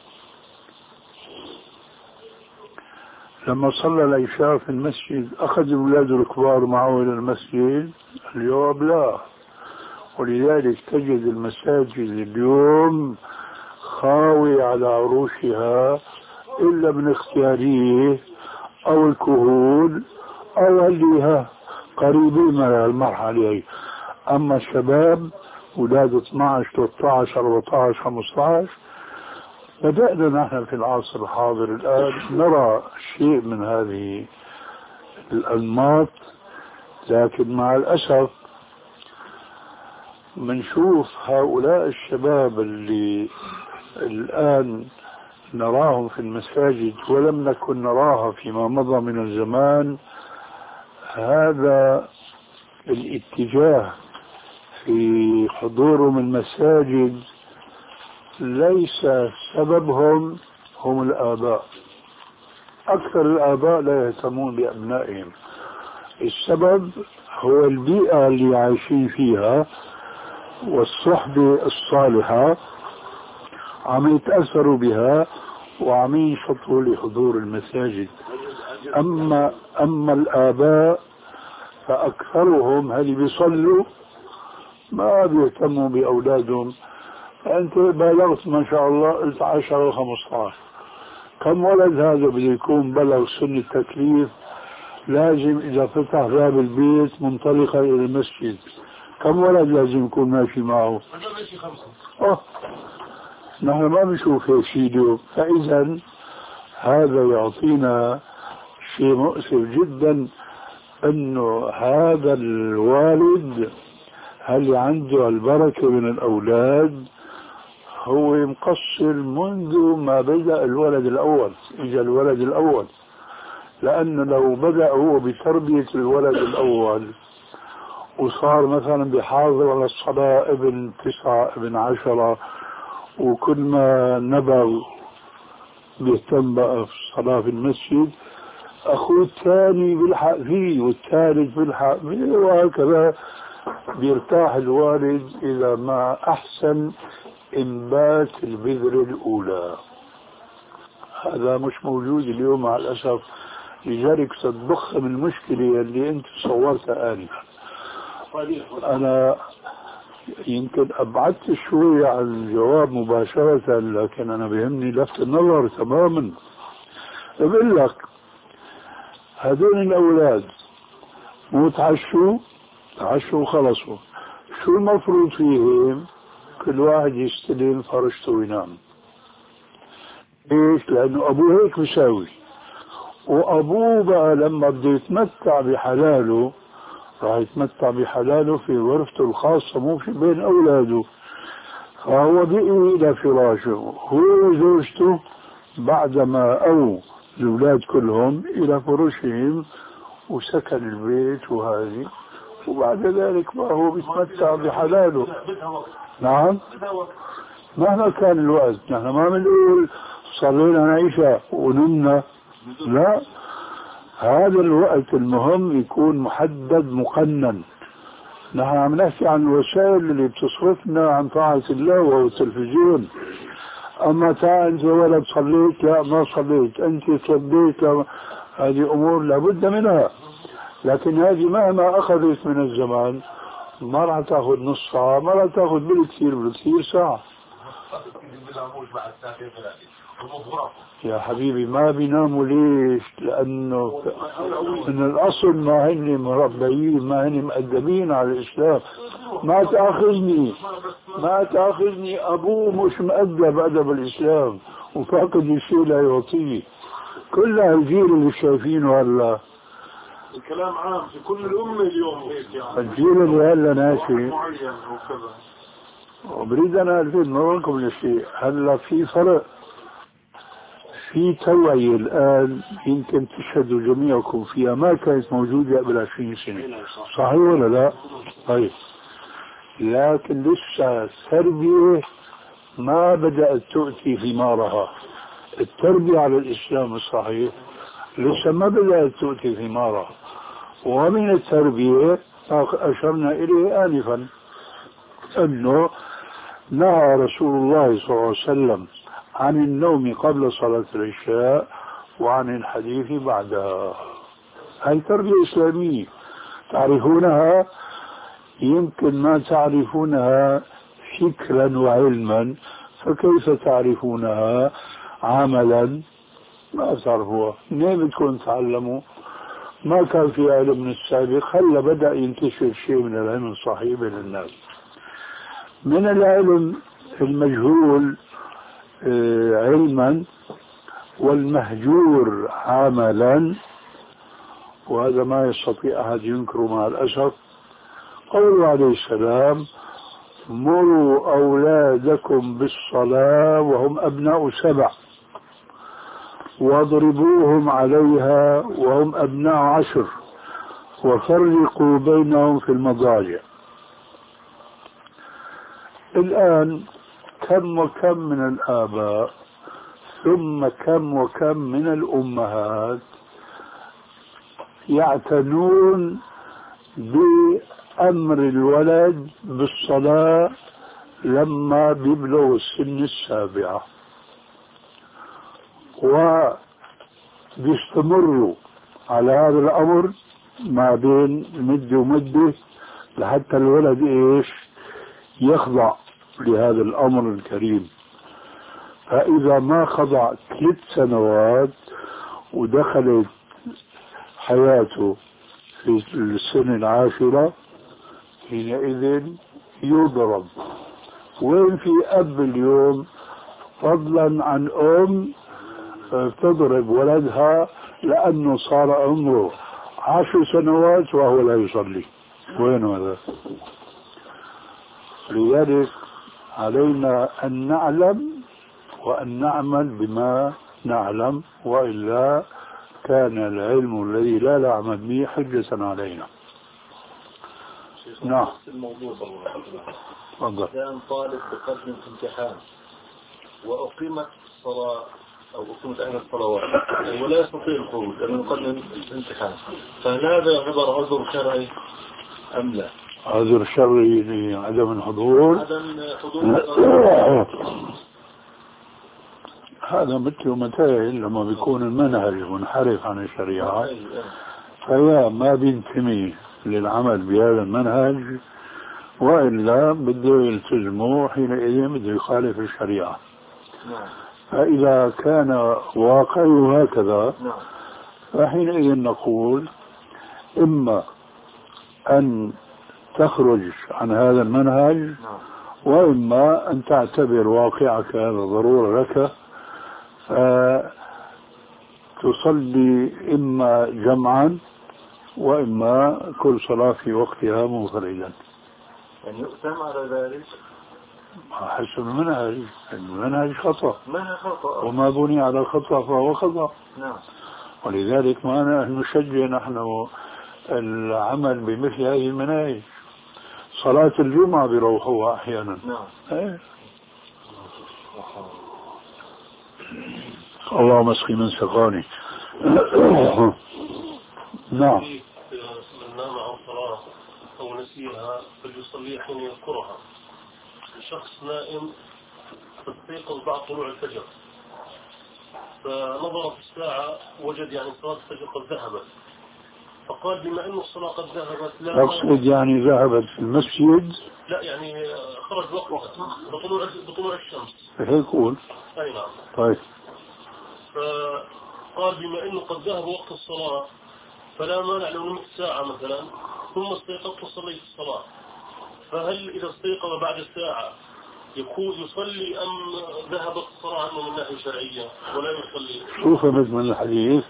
لما صلى العشاء في المسجد أخذ أولاده الكبار معه إلى المسجد؟ اليوم لا. ولذلك تجد المساجد اليوم خاوية على عروشها إلا من اختياريه أو الكهول أو اللي قريبين من المرحلة. أما الشباب أولاد اثناشر ثلاثة عشر أربعة عشر خمسة عشر بدأنا نحن في العصر الحاضر الآن نرى شيء من هذه الأنماط، لكن مع الأسف منشوف هؤلاء الشباب اللي الآن نراهم في المساجد ولم نكن نراها فيما مضى من الزمان. هذا الاتجاه في حضورهم المساجد ليس سببهم هم الآباء. أكثر الآباء لا يهتمون بأبنائهم، السبب هو البيئة اللي عايشين فيها والصحبة الصالحة عم يتأثروا بها وعم ينشطوا لحضور المساجد. أما أما الآباء فأكثرهم هل بيصلوا ما بيهتموا بأولادهم. أنت بلغت ما شاء الله قلت عشرة وخمسة عشر، كم ولد هذا بده يكون بلغ سن التكليف لازم إذا فتح باب البيت منطلقا إلى المسجد كم ولد لازم يكون ماشي معه؟ أوه. نحن ما بنشوف هيك شيء اليوم. فإذا هذا يعطينا شيء مؤسف جدا أنه هذا الوالد هل عنده البركة من الأولاد هو مقصر منذ ما بدأ الولد الأول. إجا الولد الأول، لأنه لو بدأ هو بتربية الولد الأول وصار مثلا بيحافظ على الصلاة ابن تسعة ابن عشرة وكل ما نبغ بيهتم بقى في الصلاة في المسجد، أخوه الثاني بيلحق فيه والثالث بيلحق فيه وهكذا. بيرتاح الوالد إذا ما أحسن إنبات البذرة الأولى. هذا مش موجود اليوم مع الأسف، لذلك ستضخم المشكلة اللي أنت صورتها آنفا. أنا يمكن أبعدت شوي عن الجواب مباشرة، لكن أنا بيهمني لفت النظر تماما. بقول لك هذول الأولاد مو تعشوا تعشوا وخلصوا، شو المفروض فيهم؟ كل واحد يستلم فرشته وينام. ليش؟ لأنه أبوه هيك بيساوي، وأبوه بقى لما بده يتمتع بحلاله راح يتمتع بحلاله في غرفته الخاصة مو في بين أولاده. فهو بقي إلى فراشه هو وزوجته بعدما أو الأولاد كلهم إلى فرشهم وسكن البيت وهذه، وبعد ذلك ما هو بيتمتع بحلاله. نعم مهما كان الوقت. نحن ما بنقول صلينا العشاء ونمنا، لا، هذا الوقت المهم يكون محدد مقنن. نحن عم نحكي عن الوسائل اللي بتصرفنا عن طاعة الله وهو التلفزيون. أما تعال أنت ولد صليت، لا ما صليت، أنت صليت، لا، هذه أمور لابد منها. لكن هذه مهما أخذت من الزمان ما راح تاخذ نص ساعة، ما راح تاخذ بالكثير بالكثير ساعة. يا حبيبي ما بيناموا ليش؟ لأنه من الأصل ما هن مربيين، ما هن مؤدبين على الإسلام. ما تأخذني ما تأخذني أبوه مش مؤدب أدب الإسلام وفاقد الشيء لا يعطيه. كل الجيل اللي شايفينه هلا الكلام عام في كل الأمة اليوم هيك يعني. الجيل اللي هلا ناشي وبريد أنا ألفت نظركم لشيء. هلا في فرق في توعية الآن يمكن تشهدوا جميعكم فيها ما كانت موجودة قبل عشرين سنة، صحيح ولا لا؟ طيب، لكن لسه التربية ما بدأت تؤتي ثمارها. التربية على الإسلام الصحيح لسه ما بدأت تؤتي ثمارها. ومن التربية أشرنا إليه آنفا أنه نهى رسول الله صلى الله عليه وسلم عن النوم قبل صلاة العشاء وعن الحديث بعدها. هذه تربية إسلامية تعرفونها، يمكن ما تعرفونها فكرا وعلما، فكيف تعرفونها عملا؟ ما تعرفوها. منين بدكم تعلموا؟ ما كان في علم من السابق، هلا بدأ ينتشر شيء من العلم الصحيح بين الناس. من العلم المجهول علما والمهجور عملا، وهذا ما يستطيع أحد ينكره مع الأسف، قوله عليه السلام: مروا أولادكم بالصلاة وهم أبناء سبع واضربوهم عليها وهم أبناء عشر وفرقوا بينهم في المضاجع. الآن كم وكم من الآباء ثم كم وكم من الأمهات يعتنون بأمر الولد بالصلاة لما بيبلغ السن السابعة، وبيستمروا على هذا الأمر ما بين مدة ومدة لحتى الولد إيش يخضع لهذا الأمر الكريم. فإذا ما خضع ثلاث سنوات ودخلت حياته في السنة العاشرة حينئذ يضرب. وين في أب اليوم فضلا عن أم تضرب ولدها لأنه صار عمره عشر سنوات وهو لا يصلي؟ وين هذا؟ لذلك علينا أن نعلم وأن نعمل بما نعلم، وإلا كان العلم الذي لا نعمل به حجة علينا. نعم. الموضوع تفضل. كان طالب بقدم امتحان وأقيمت الصلاة أو أقيمت أين الصلوات ولا يستطيع الخروج لأنه يقدم الامتحان، فهل هذا يعتبر عذر شرعي أم لا؟ عذر شرعي لعدم الحضور؟ عدم حضور هذا مثل متى لما بيكون المنهج منحرف عن الشريعة فيا ما بينتمي للعمل بهذا المنهج، وإلا بده يلتزمه حينئذ بده يخالف الشريعة. فإذا كان واقعه هكذا فحينئذ نقول إما أن تخرج عن هذا المنهج وإما أن تعتبر واقعك هذا ضرورة لك فتصلي إما جمعا وإما كل صلاة في وقتها منفردا. يعني يؤتم على ذلك حسب المنهج. المنهج خطأ، ما خطأ، وما بني على خطأ فهو خطأ. نعم. ولذلك ما نشجع نحن العمل بمثل هذه المناهج. صلاة الجمعة بروحوها أحيانا. نعم. ايه. اللهم اسقي من سقاني. نعم. من نام عن صلاة أو نسيها فليصلي حين يذكرها. شخص نائم فاستيقظ بعد طلوع الفجر، فنظر في الساعة وجد يعني صلاة الفجر قد ذهبت، فقال بما أن الصلاة قد ذهبت لا أقصد يعني ذهبت في المسجد؟ لا يعني خرج وقتها بطلوع بطلوع الشمس. هيك يقول. أي نعم. طيب. فقال بما أنه قد ذهب وقت الصلاة فلا مانع لو نمت ساعة مثلا ثم استيقظت وصليت الصلاة، فهل إذا استيقظ بعد الساعة يكون يصلي أم ذهبت الصلاة عنه من ناحية شرعية ولا يصلي؟ شو فهمت من الحديث؟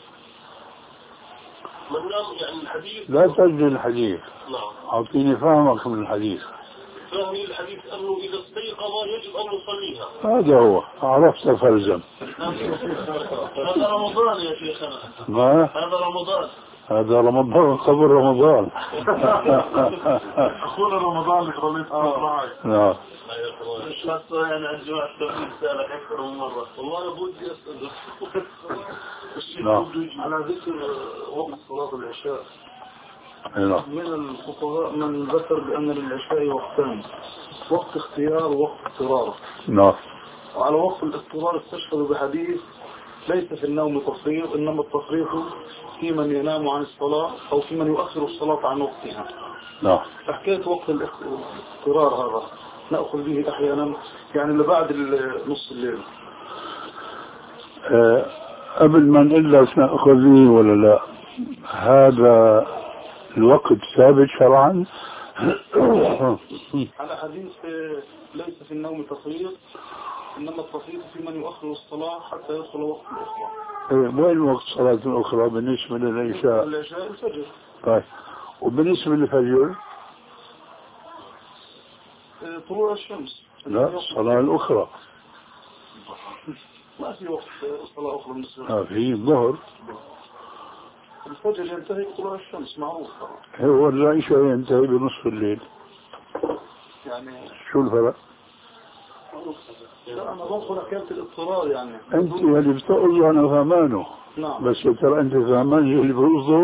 من نام يعني الحديث لا تجري الحديث. نعم. أعطيني فهمك من الحديث. فهمي الحديث أنه إذا استيقظ يجب أن يصليها. هذا هو، عرفت فلزم. هذا رمضان يا شيخنا. ما؟ هذا رمضان. هذا رمضان قبل رمضان. أخونا رمضان اللي خليت معي. نعم. مش هسه يعني عن جماعة التوحيد سألك أكثر من مرة، والله أنا بودي أسأل الشيخ على ذكر وقت صلاة العشاء. نعم. من الفقهاء من ذكر بأن للعشاء وقتان، وقت اختيار ووقت اضطرار. نعم. وعلى وقت الاضطرار استشهد بحديث ليس في النوم تفريط، إنما التفريط في من ينام عن الصلاة أو في من يؤخر الصلاة عن وقتها. نعم. حكيت وقت الاضطرار هذا نأخذ به أحيانا يعني لبعد نص الليل. أه قبل ما نقول لك نأخذ به ولا لا، هذا الوقت ثابت شرعا؟ على حديث ليس في النوم تفريط إنما التفريط في من يؤخر الصلاة حتى يدخل وقت الأخرى. وين وقت صلاة الأخرى بالنسبة للعشاء؟ العشاء الفجر. طيب، وبالنسبة للفجر؟ طلوع الشمس. لا، الصلاة الأخرى. ما في وقت صلاة أخرى بالنسبة آه في الظهر. الفجر ينتهي بطلوع الشمس معروف. هو العشاء ينتهي بنصف الليل. يعني شو الفرق؟ لا أنا بدخل حكاية الاضطرار يعني. أنت اللي بتقضي أنا فهمانه. نعم. بس ترى أنت فهمان اللي بيقضوا.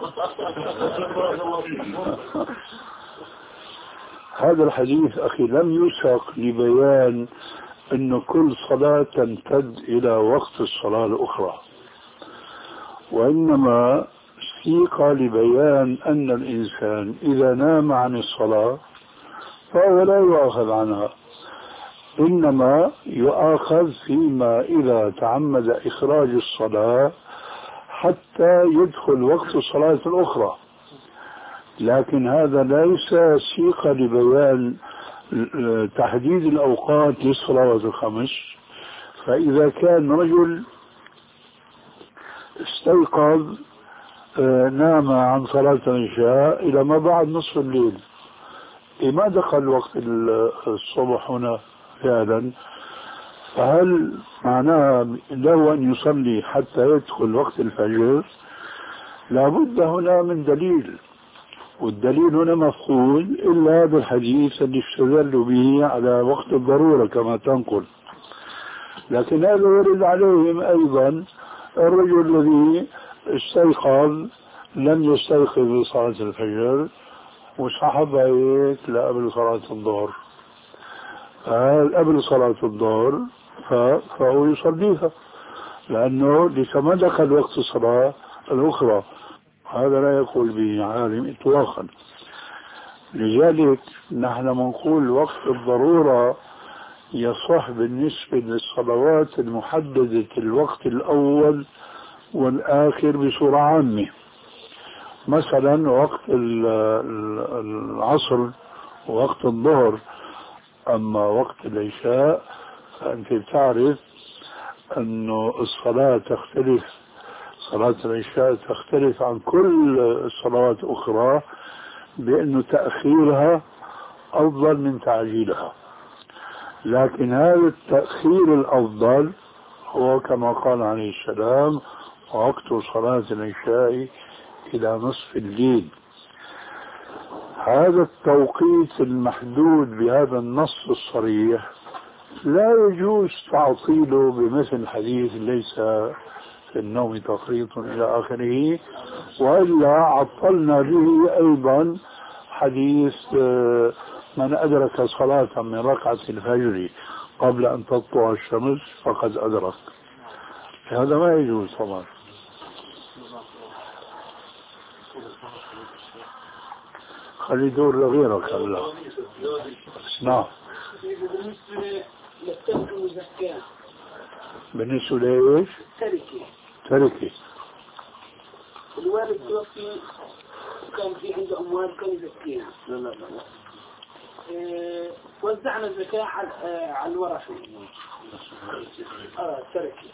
هذا الحديث أخي لم يسق لبيان أن كل صلاة تمتد إلى وقت الصلاة الأخرى، وإنما سيق لبيان أن الإنسان إذا نام عن الصلاة فهو لا يؤاخذ عنها، إنما يؤاخذ فيما إذا تعمد إخراج الصلاة حتى يدخل وقت الصلاة الأخرى. لكن هذا ليس سيق لبيان تحديد الأوقات للصلوات الخمس. فإذا كان رجل استيقظ نام عن صلاة العشاء إلى ما بعد نصف الليل، ما دخل وقت الصبح هنا فعلا، فهل معناه له أن يصلي حتى يدخل وقت الفجر؟ لابد هنا من دليل، والدليل هنا مفقود إلا هذا الحديث اللي استدلوا به على وقت الضرورة كما تنقل. لكن هذا يرد عليهم أيضا الرجل الذي استيقظ لم يستيقظ بصلاة الفجر وسحب هيك لقبل صلاة الظهر، قبل صلاة الظهر فهو يصليها لأنه لسه ما دخل وقت الصلاة الأخرى. هذا لا يقول به عالم إطلاقا. لذلك نحن منقول وقت الضرورة يصح بالنسبة للصلوات المحددة الوقت الأول والآخر بصورة عامة. مثلا وقت العصر ووقت الظهر. أما وقت العشاء فأنت بتعرف أنه الصلاة تختلف، صلاة العشاء تختلف عن كل الصلوات الأخرى بأنه تأخيرها أفضل من تعجيلها. لكن هذا التأخير الأفضل هو كما قال عليه السلام وقت صلاة العشاء إلى نصف الليل. هذا التوقيت المحدود بهذا النص الصريح لا يجوز تعطيله بمثل حديث ليس في النوم تفريط إلى آخره، وإلا عطلنا به أيضا حديث من أدرك صلاة من ركعة الفجر قبل أن تطلع الشمس فقد أدرك. هذا ما يجوز طبعا. خلي دور لغيرك هلا. نعم. بالنسبة للترك والزكاة. بالنسبة لإيش؟ تركي. تركي. الوالد توفي كان في عنده أموال كان يزكيها. لا لا لا. إيه وزعنا الزكاة على آه على الورثة. آه تركي.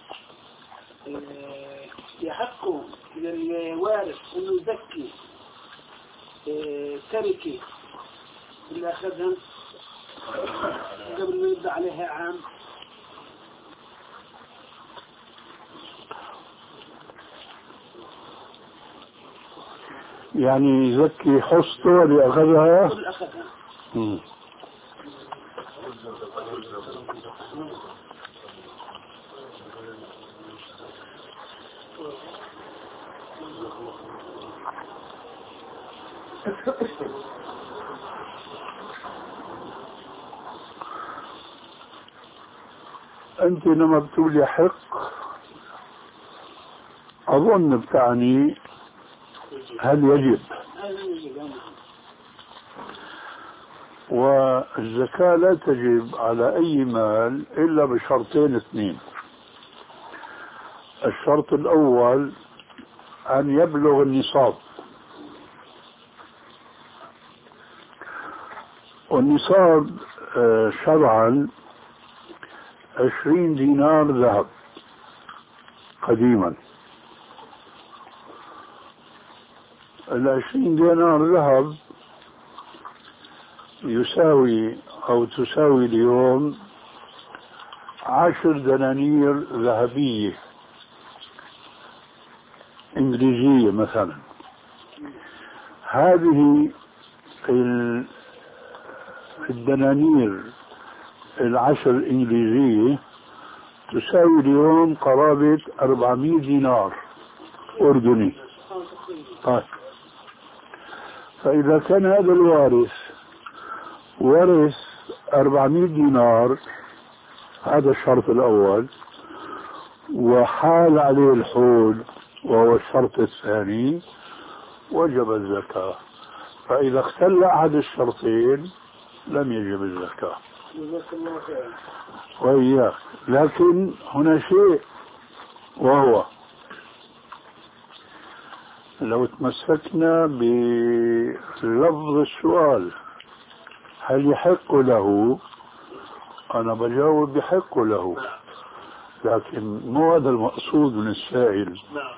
إيه يحق للوارث إنه يزكي إيه تركي اللي أخذها قبل ما يبدأ عليها عام. يعني يزكي حصته اللي أخذها. اللي أخذها. مم. أنت لما بتقول يحق أظن بتعني هل يجب، والزكاة لا تجب على أي مال إلا بشرطين اثنين. الشرط الأول أن يبلغ النصاب، والنصاب شرعا عشرين دينار ذهب قديما. العشرين دينار ذهب يساوي أو تساوي اليوم عشر دنانير ذهبية إنجليزية مثلا. هذه الدنانير العشر الإنجليزية تساوي اليوم قرابة أربعمائة دينار أردني. طيب، فإذا كان هذا الوارث ورث أربعمائة دينار، هذا الشرط الأول، وحال عليه الحول وهو الشرط الثاني، وجب الزكاة. فإذا اختل أحد الشرطين لم يجب الزكاة. وإياك، لكن هنا شيء، وهو لو تمسكنا بلفظ السؤال هل يحق له، أنا بجاوب يحق له، لكن مو هذا المقصود من السائل.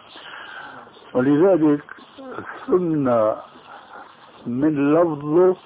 ولذلك ثم من لفظه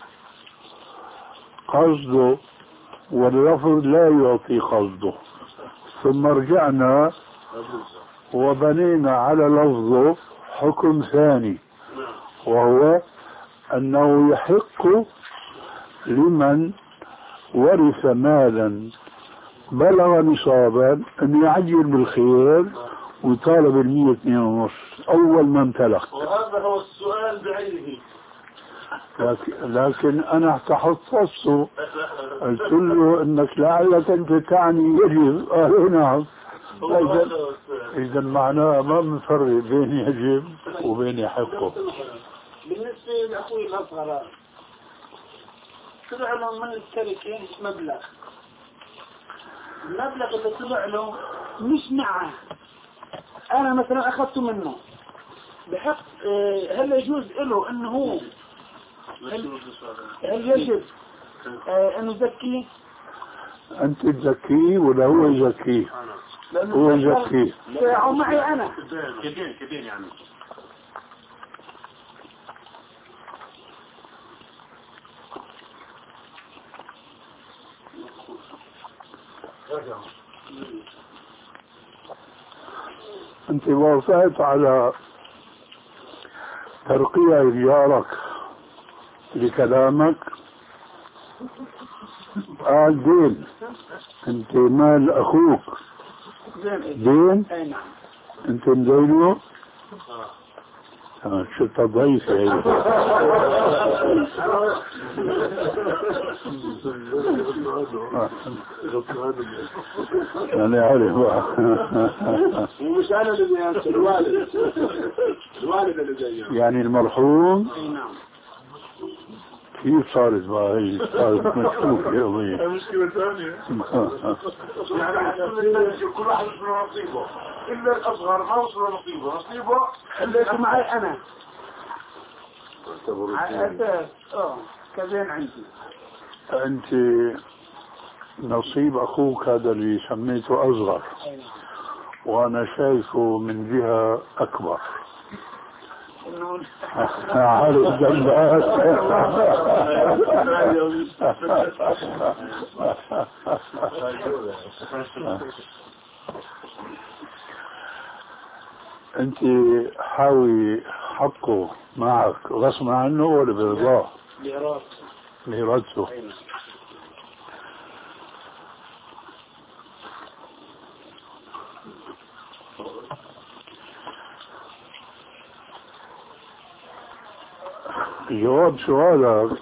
قصده، واللفظ لا يعطي قصده، ثم رجعنا وبنينا على لفظه حكم ثاني، وهو أنه يحق لمن ورث مالا بلغ نصابا أن يعجل بالخير ويطالب المية اثنين ونص أول ما امتلك. وهذا هو السؤال بعينه. لكن, لكن أنا تحفظته، قلت له إنك لعلك أنت تعني يجب. قال نعم. إذا إذا معناه ما بنفرق بين يجب وبين يحقه. بالنسبة لأخوي الأصغر، طلع له من التركة مبلغ، المبلغ اللي طلع له مش معه، أنا مثلا أخذته منه، بحق هل يجوز له أنه هو هل, هل يجب أنه يزكيه؟ أنت تزكيه ولا هو يزكيه؟ هو يزكيه. أو معي أنا كدين كدين يعني. أنت وافقت على ترقية جارك لكلامك. قال دين، أنت مال أخوك دين، أنت مدينه. آه شفت ضيف يعني. أنا عارف. ومش أنا اللي أنسى، الوالد الوالد اللي جاي يعني المرحوم. كيف صارت بقى هي؟ صارت مشكوكة يا ضيف. مشكلة ثانية. يعني كل واحد له نصيبه، إلا الأصغر ما وصل نصيبه، نصيبه اللي معي أنا على أساس اه كذين عندي. أنت نصيب أخوك هذا اللي سميته أصغر، وأنا شايفه من جهة أكبر. عارف جنبات. انت حاولي حقه معك غصب عنه ولا برضاه؟ لإرادته. لإرادته. جواب سؤالك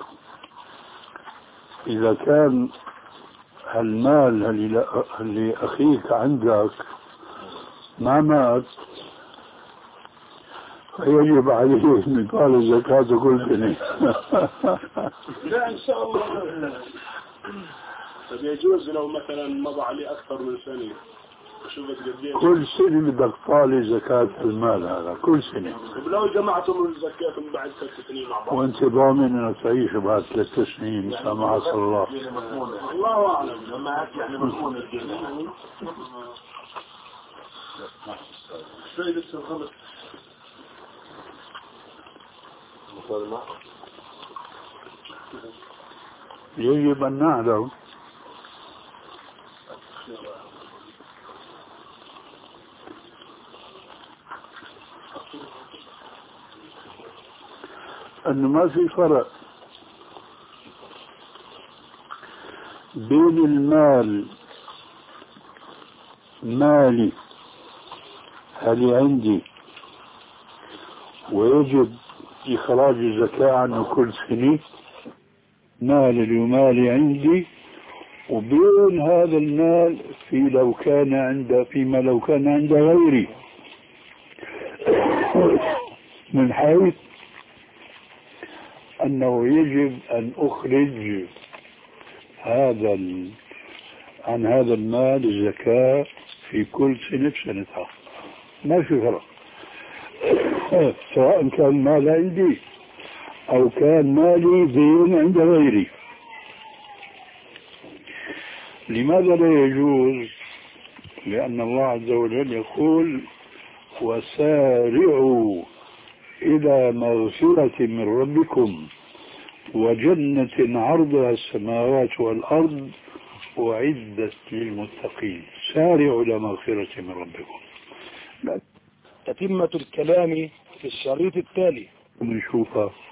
إذا كان المال اللي اللي أخيك عندك ما مات فيجب عليه أن يطال الزكاة كل سنة. لا إن شاء الله. طب يجوز لو مثلا مضى عليه أكثر من سنة كل سنة بدك طالي زكاة المال هذا كل سنة. ولو جمعتم الزكاة من بعد ثلاث سنين مع بعض وانت ضامن انك تعيش بعد ثلاث سنين سامع الله. الله اعلم لما هات يعني مضمون الدين. فائدة الغلط يجب ان نعلم أنه ما في فرق بين المال مالي هل عندي ويجب إخراج الزكاة عنه كل سنة، مال المال عندي، وبين هذا المال في لو كان عند فيما لو كان عند غيري من حيث أنه يجب أن أخرج هذا ال... عن هذا المال الزكاة في كل سنة بسنتها، ما في فرق سواء كان مال عندي أو كان مالي دين عند غيري. لماذا لا يجوز؟ لأن الله عز وجل يقول وسارعوا إلى مغفرة من ربكم وجنة عرضها السماوات والأرض أعدت للمتقين. سارعوا إلى مغفرة من ربكم. تتمة الكلام في الشريط التالي نشوفها.